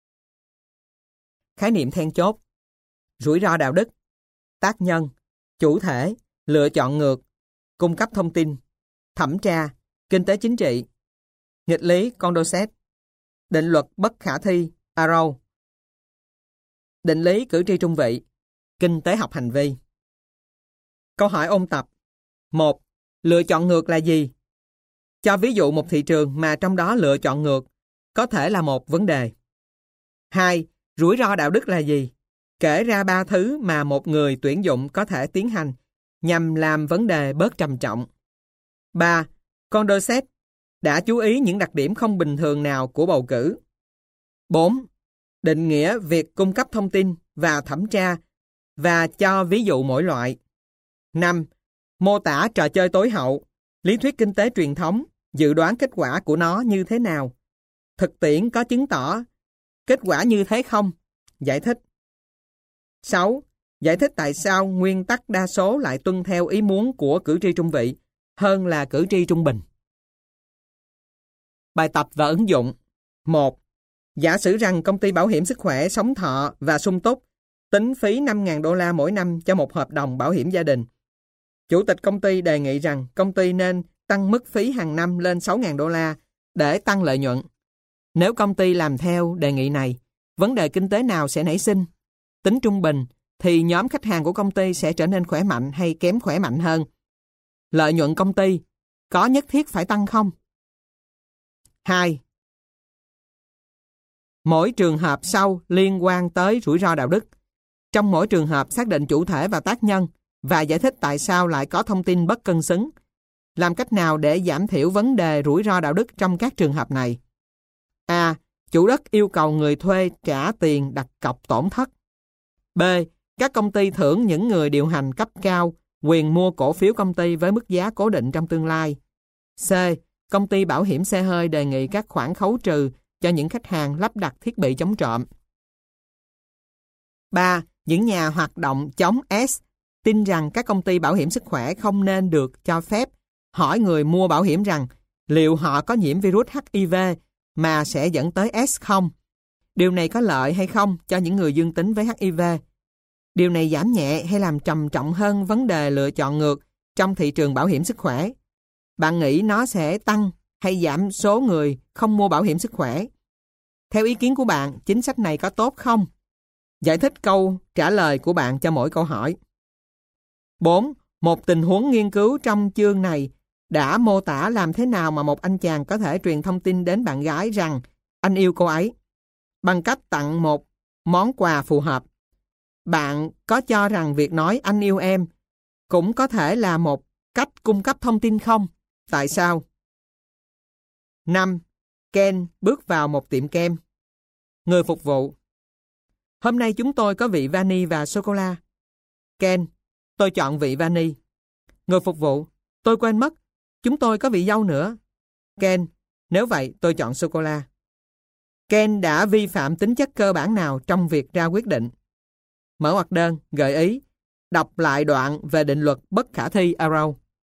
Khái niệm then chốt: rủi ro đạo đức, tác nhân, chủ thể, lựa chọn ngược, cung cấp thông tin, thẩm tra, kinh tế chính trị, nghịch lý Condorcet, định luật bất khả thi Arrow, định lý cử tri trung vị, kinh tế học hành vi. Câu hỏi ôn tập: 1. Lựa chọn ngược là gì? Cho ví dụ một thị trường mà trong đó lựa chọn ngược có thể là một vấn đề. 2. Rủi ro đạo đức là gì? Kể ra 3 thứ mà một người tuyển dụng có thể tiến hành nhằm làm vấn đề bớt trầm trọng. 3. Condorcet đã chú ý những đặc điểm không bình thường nào của bầu cử. 4. Định nghĩa việc cung cấp thông tin và thẩm tra và cho ví dụ mỗi loại. 5. Mô tả trò chơi tối hậu, lý thuyết kinh tế truyền thống, dự đoán kết quả của nó như thế nào. Thực tiễn có chứng tỏ kết quả như thế không? Giải thích. 6. Giải thích tại sao nguyên tắc đa số lại tuân theo ý muốn của cử tri trung vị hơn là cử tri trung bình. Bài tập và ứng dụng. 1. Giả sử rằng công ty bảo hiểm sức khỏe Sống Thọ và Sung Túc tính phí 5.000 đô la mỗi năm cho một hợp đồng bảo hiểm gia đình. Chủ tịch công ty đề nghị rằng công ty nên tăng mức phí hàng năm lên 6.000 đô la để tăng lợi nhuận. Nếu công ty làm theo đề nghị này, vấn đề kinh tế nào sẽ nảy sinh? Tính trung bình thì nhóm khách hàng của công ty sẽ trở nên khỏe mạnh hay kém khỏe mạnh hơn? Lợi nhuận công ty có nhất thiết phải tăng không? 2. Mỗi trường hợp sau liên quan tới rủi ro đạo đức. Trong mỗi trường hợp xác định chủ thể và tác nhân và giải thích tại sao lại có thông tin bất cân xứng. Làm cách nào để giảm thiểu vấn đề rủi ro đạo đức trong các trường hợp này? A. Chủ đất yêu cầu người thuê trả tiền đặt cọc tổn thất. B. Các công ty thưởng những người điều hành cấp cao quyền mua cổ phiếu công ty với mức giá cố định trong tương lai. C. Công ty bảo hiểm xe hơi đề nghị các khoản khấu trừ cho những khách hàng lắp đặt thiết bị chống trộm. 3. Những nhà hoạt động chống S tin rằng các công ty bảo hiểm sức khỏe không nên được cho phép hỏi người mua bảo hiểm rằng liệu họ có nhiễm virus HIV mà sẽ dẫn tới S không? Điều này có lợi hay không cho những người dương tính với HIV? Điều này giảm nhẹ hay làm trầm trọng hơn vấn đề lựa chọn ngược trong thị trường bảo hiểm sức khỏe? Bạn nghĩ nó sẽ tăng hay giảm số người không mua bảo hiểm sức khỏe? Theo ý kiến của bạn, chính sách này có tốt không? Giải thích câu trả lời của bạn cho mỗi câu hỏi. 4. Một tình huống nghiên cứu trong chương này đã mô tả làm thế nào mà một anh chàng có thể truyền thông tin đến bạn gái rằng anh yêu cô ấy bằng cách tặng một món quà phù hợp. Bạn có cho rằng việc nói anh yêu em cũng có thể là một cách cung cấp thông tin không? Tại sao? 5. Ken bước vào một tiệm kem. Người phục vụ: hôm nay chúng tôi có vị vani và sô-cô-la. Ken: tôi chọn vị vani. Người phục vụ: tôi quên mất, chúng tôi có vị dâu nữa. Ken: nếu vậy tôi chọn sô-cô-la. Ken đã vi phạm tính chất cơ bản nào trong việc ra quyết định? Mở ngoặc đơn, gợi ý, đọc lại đoạn về định luật bất khả thi Arrow.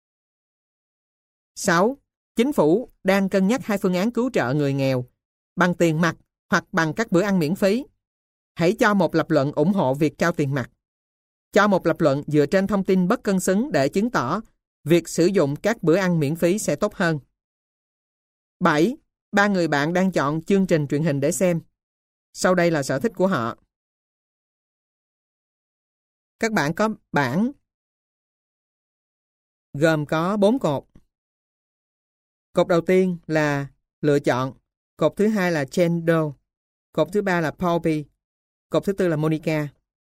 6. Chính phủ đang cân nhắc 2 phương án cứu trợ người nghèo, bằng tiền mặt hoặc bằng các bữa ăn miễn phí. Hãy cho một lập luận ủng hộ việc trao tiền mặt. Cho một lập luận dựa trên thông tin bất cân xứng để chứng tỏ việc sử dụng các bữa ăn miễn phí sẽ tốt hơn. 7. 3 người bạn đang chọn chương trình truyền hình để xem. Sau đây là sở thích của họ. Các bạn có bảng gồm có 4 cột. Cột đầu tiên là lựa chọn, cột thứ hai là Chendo, cột thứ ba là Poppy, cột thứ tư là Monica.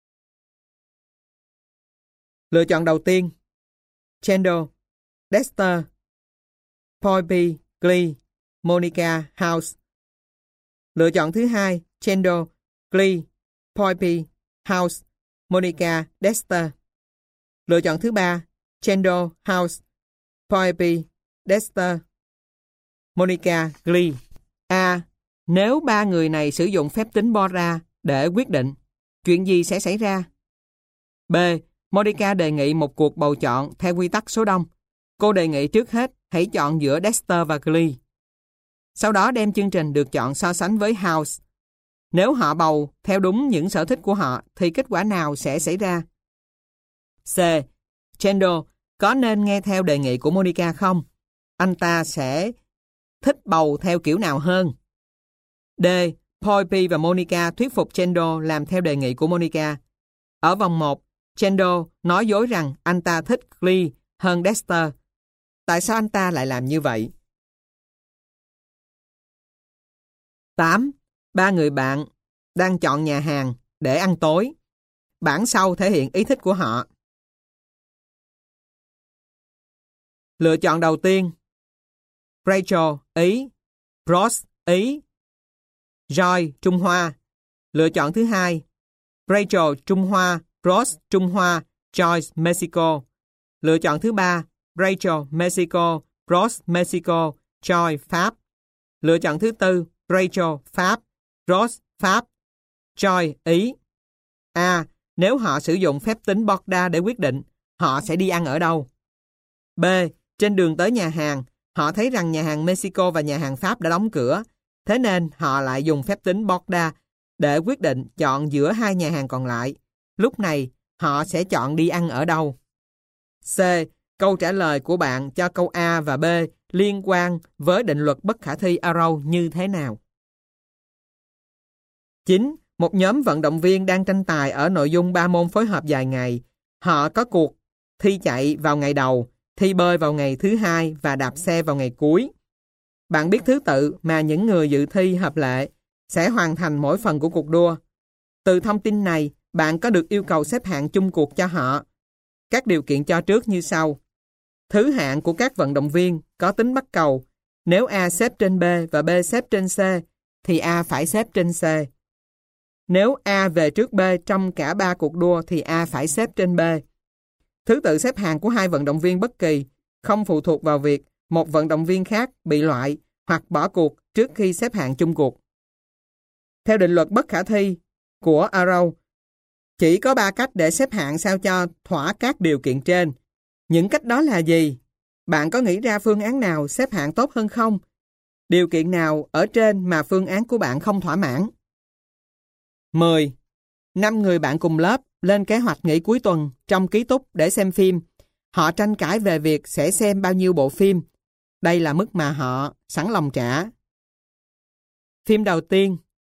Lựa chọn đầu tiên: Chendo, Dexter, Poppy, Glee, Monica, House. Lựa chọn thứ hai: Chendo, Glee, Poppy, House, Monica, Dexter. Lựa chọn thứ ba: Chendo, House, Poppy, Dexter, Monica, Glee. A. Nếu ba người này sử dụng phép tính Borra để quyết định, chuyện gì sẽ xảy ra? B. Monica đề nghị một cuộc bầu chọn theo quy tắc số đông. Cô đề nghị trước hết hãy chọn giữa Dexter và Glee. Sau đó đem chương trình được chọn so sánh với House. Nếu họ bầu theo đúng những sở thích của họ thì kết quả nào sẽ xảy ra? C. Chandler có nên nghe theo đề nghị của Monica không? Anh ta sẽ thích bầu theo kiểu nào hơn? D. Poppy và Monica thuyết phục Chandler làm theo đề nghị của Monica. Ở vòng 1, Chandler nói dối rằng anh ta thích Glee hơn Dexter. Tại sao anh ta lại làm như vậy? 8. Ba người bạn đang chọn nhà hàng để ăn tối. Bảng sau thể hiện ý thích của họ. Lựa chọn đầu tiên: Rachel, Ý. Ross, Ý. Joy, Trung Hoa. Lựa chọn thứ hai: Rachel, Trung Hoa. Ross, Trung Hoa. Joyce, Mexico. Lựa chọn thứ ba: Rachel, Mexico. Ross, Mexico. Joy, Pháp. Lựa chọn thứ tư: Rachel, Pháp. Ross, Pháp. Joy, Ý. A. Nếu họ sử dụng phép tính Borda để quyết định, họ sẽ đi ăn ở đâu? B. Trên đường tới nhà hàng, họ thấy rằng nhà hàng Mexico và nhà hàng Pháp đã đóng cửa. Thế nên họ lại dùng phép tính Borda để quyết định chọn giữa hai nhà hàng còn lại. Lúc này, họ sẽ chọn đi ăn ở đâu? C. Câu trả lời của bạn cho câu A và B liên quan với định luật bất khả thi Arrow như thế nào? 9. Một nhóm vận động viên đang tranh tài ở nội dung 3 môn phối hợp dài ngày. Họ có cuộc thi chạy vào ngày đầu, thi bơi vào ngày thứ hai và đạp xe vào ngày cuối. Bạn biết thứ tự mà những người dự thi hợp lệ sẽ hoàn thành mỗi phần của cuộc đua. Từ thông tin này, bạn có được yêu cầu xếp hạng chung cuộc cho họ. Các điều kiện cho trước như sau. Thứ hạng của các vận động viên có tính bắt cầu. Nếu A xếp trên B và B xếp trên C, thì A phải xếp trên C. Nếu A về trước B trong cả 3 cuộc đua thì A phải xếp trên B. Thứ tự xếp hạng của hai vận động viên bất kỳ không phụ thuộc vào việc một vận động viên khác bị loại hoặc bỏ cuộc trước khi xếp hạng chung cuộc. Theo định luật bất khả thi của Arrow, chỉ có 3 cách để xếp hạng sao cho thỏa các điều kiện trên. Những cách đó là gì? Bạn có nghĩ ra phương án nào xếp hạng tốt hơn không? Điều kiện nào ở trên mà phương án của bạn không thỏa mãn? 10. 5 người bạn cùng lớp lên kế hoạch nghỉ cuối tuần trong ký túc để xem phim. Họ tranh cãi về việc sẽ xem bao nhiêu bộ phim. Đây là mức mà họ sẵn lòng trả. Phim đầu tiên: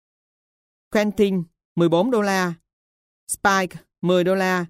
Quentin $14, Spike $10,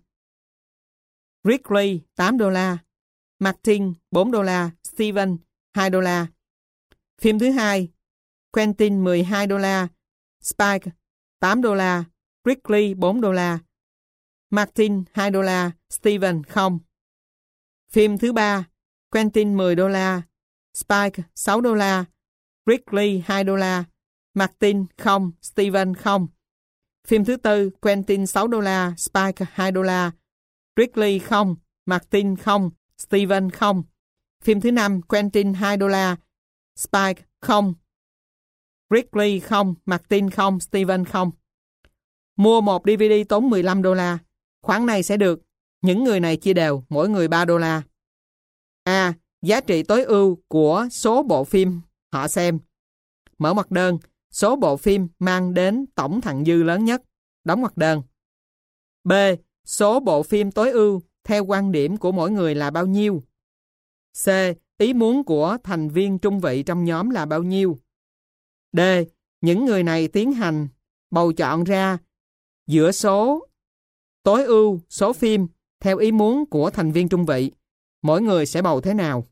Wrigley $8, Martin $4, Steven $2. Phim thứ hai: Quentin $12, Spike $8, Wrigley $4, Martin $2, Steven không. Phim thứ ba: Quentin $10, Spike $6, Wrigley $2, Martin không, Steven không. Phim thứ tư: Quentin $6, Spike $2, Wrigley không, Martin không, Steven không. Phim thứ năm: Quentin $2, Spike không, Wrigley không, Martin không, Steven không. Mua một DVD tốn $15. Khoản này sẽ được những người này chia đều, mỗi người $3. A. Giá trị tối ưu của số bộ phim họ xem. Mở ngoặc đơn. Số bộ phim mang đến tổng thặng dư lớn nhất. Đóng ngoặc đơn. B. Số bộ phim tối ưu theo quan điểm của mỗi người là bao nhiêu? C. Ý muốn của thành viên trung vị trong nhóm là bao nhiêu? D. Những người này tiến hành bầu chọn ra giữa số tối ưu số phim theo ý muốn của thành viên trung vị. Mỗi người sẽ bầu thế nào?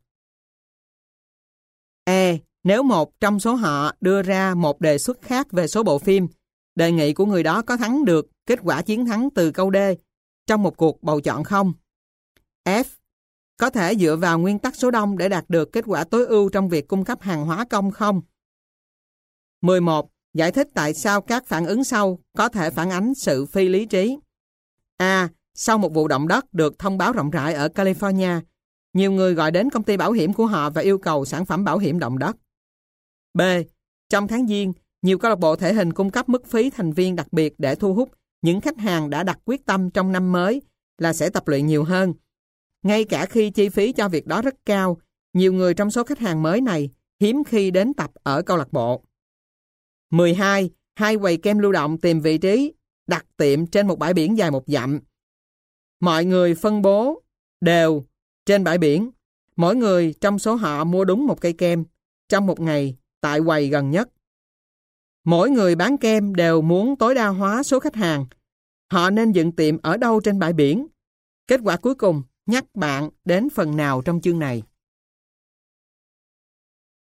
E. Nếu một trong số họ đưa ra một đề xuất khác về số bộ phim, đề nghị của người đó có thắng được kết quả chiến thắng từ câu D trong một cuộc bầu chọn không? F. Có thể dựa vào nguyên tắc số đông để đạt được kết quả tối ưu trong việc cung cấp hàng hóa công không? 11. Giải thích tại sao các phản ứng sau có thể phản ánh sự phi lý trí. A. Sau một vụ động đất được thông báo rộng rãi ở California, nhiều người gọi đến công ty bảo hiểm của họ và yêu cầu sản phẩm bảo hiểm động đất. B. Trong tháng Giêng, Nhiều câu lạc bộ thể hình cung cấp mức phí thành viên đặc biệt để thu hút những khách hàng đã đặt quyết tâm trong năm mới là sẽ tập luyện nhiều hơn. Ngay cả khi chi phí cho việc đó rất cao, nhiều người trong số khách hàng mới này hiếm khi đến tập ở câu lạc bộ. 12. Hai quầy kem lưu động tìm vị trí đặt tiệm trên một bãi biển dài 1 dặm. Mọi người phân bố đều trên bãi biển. Mỗi người trong số họ mua đúng một cây kem trong một ngày tại quầy gần nhất. Mỗi người bán kem đều muốn tối đa hóa số khách hàng. Họ nên dựng tiệm ở đâu trên bãi biển? Kết quả cuối cùng nhắc bạn đến phần nào trong chương này.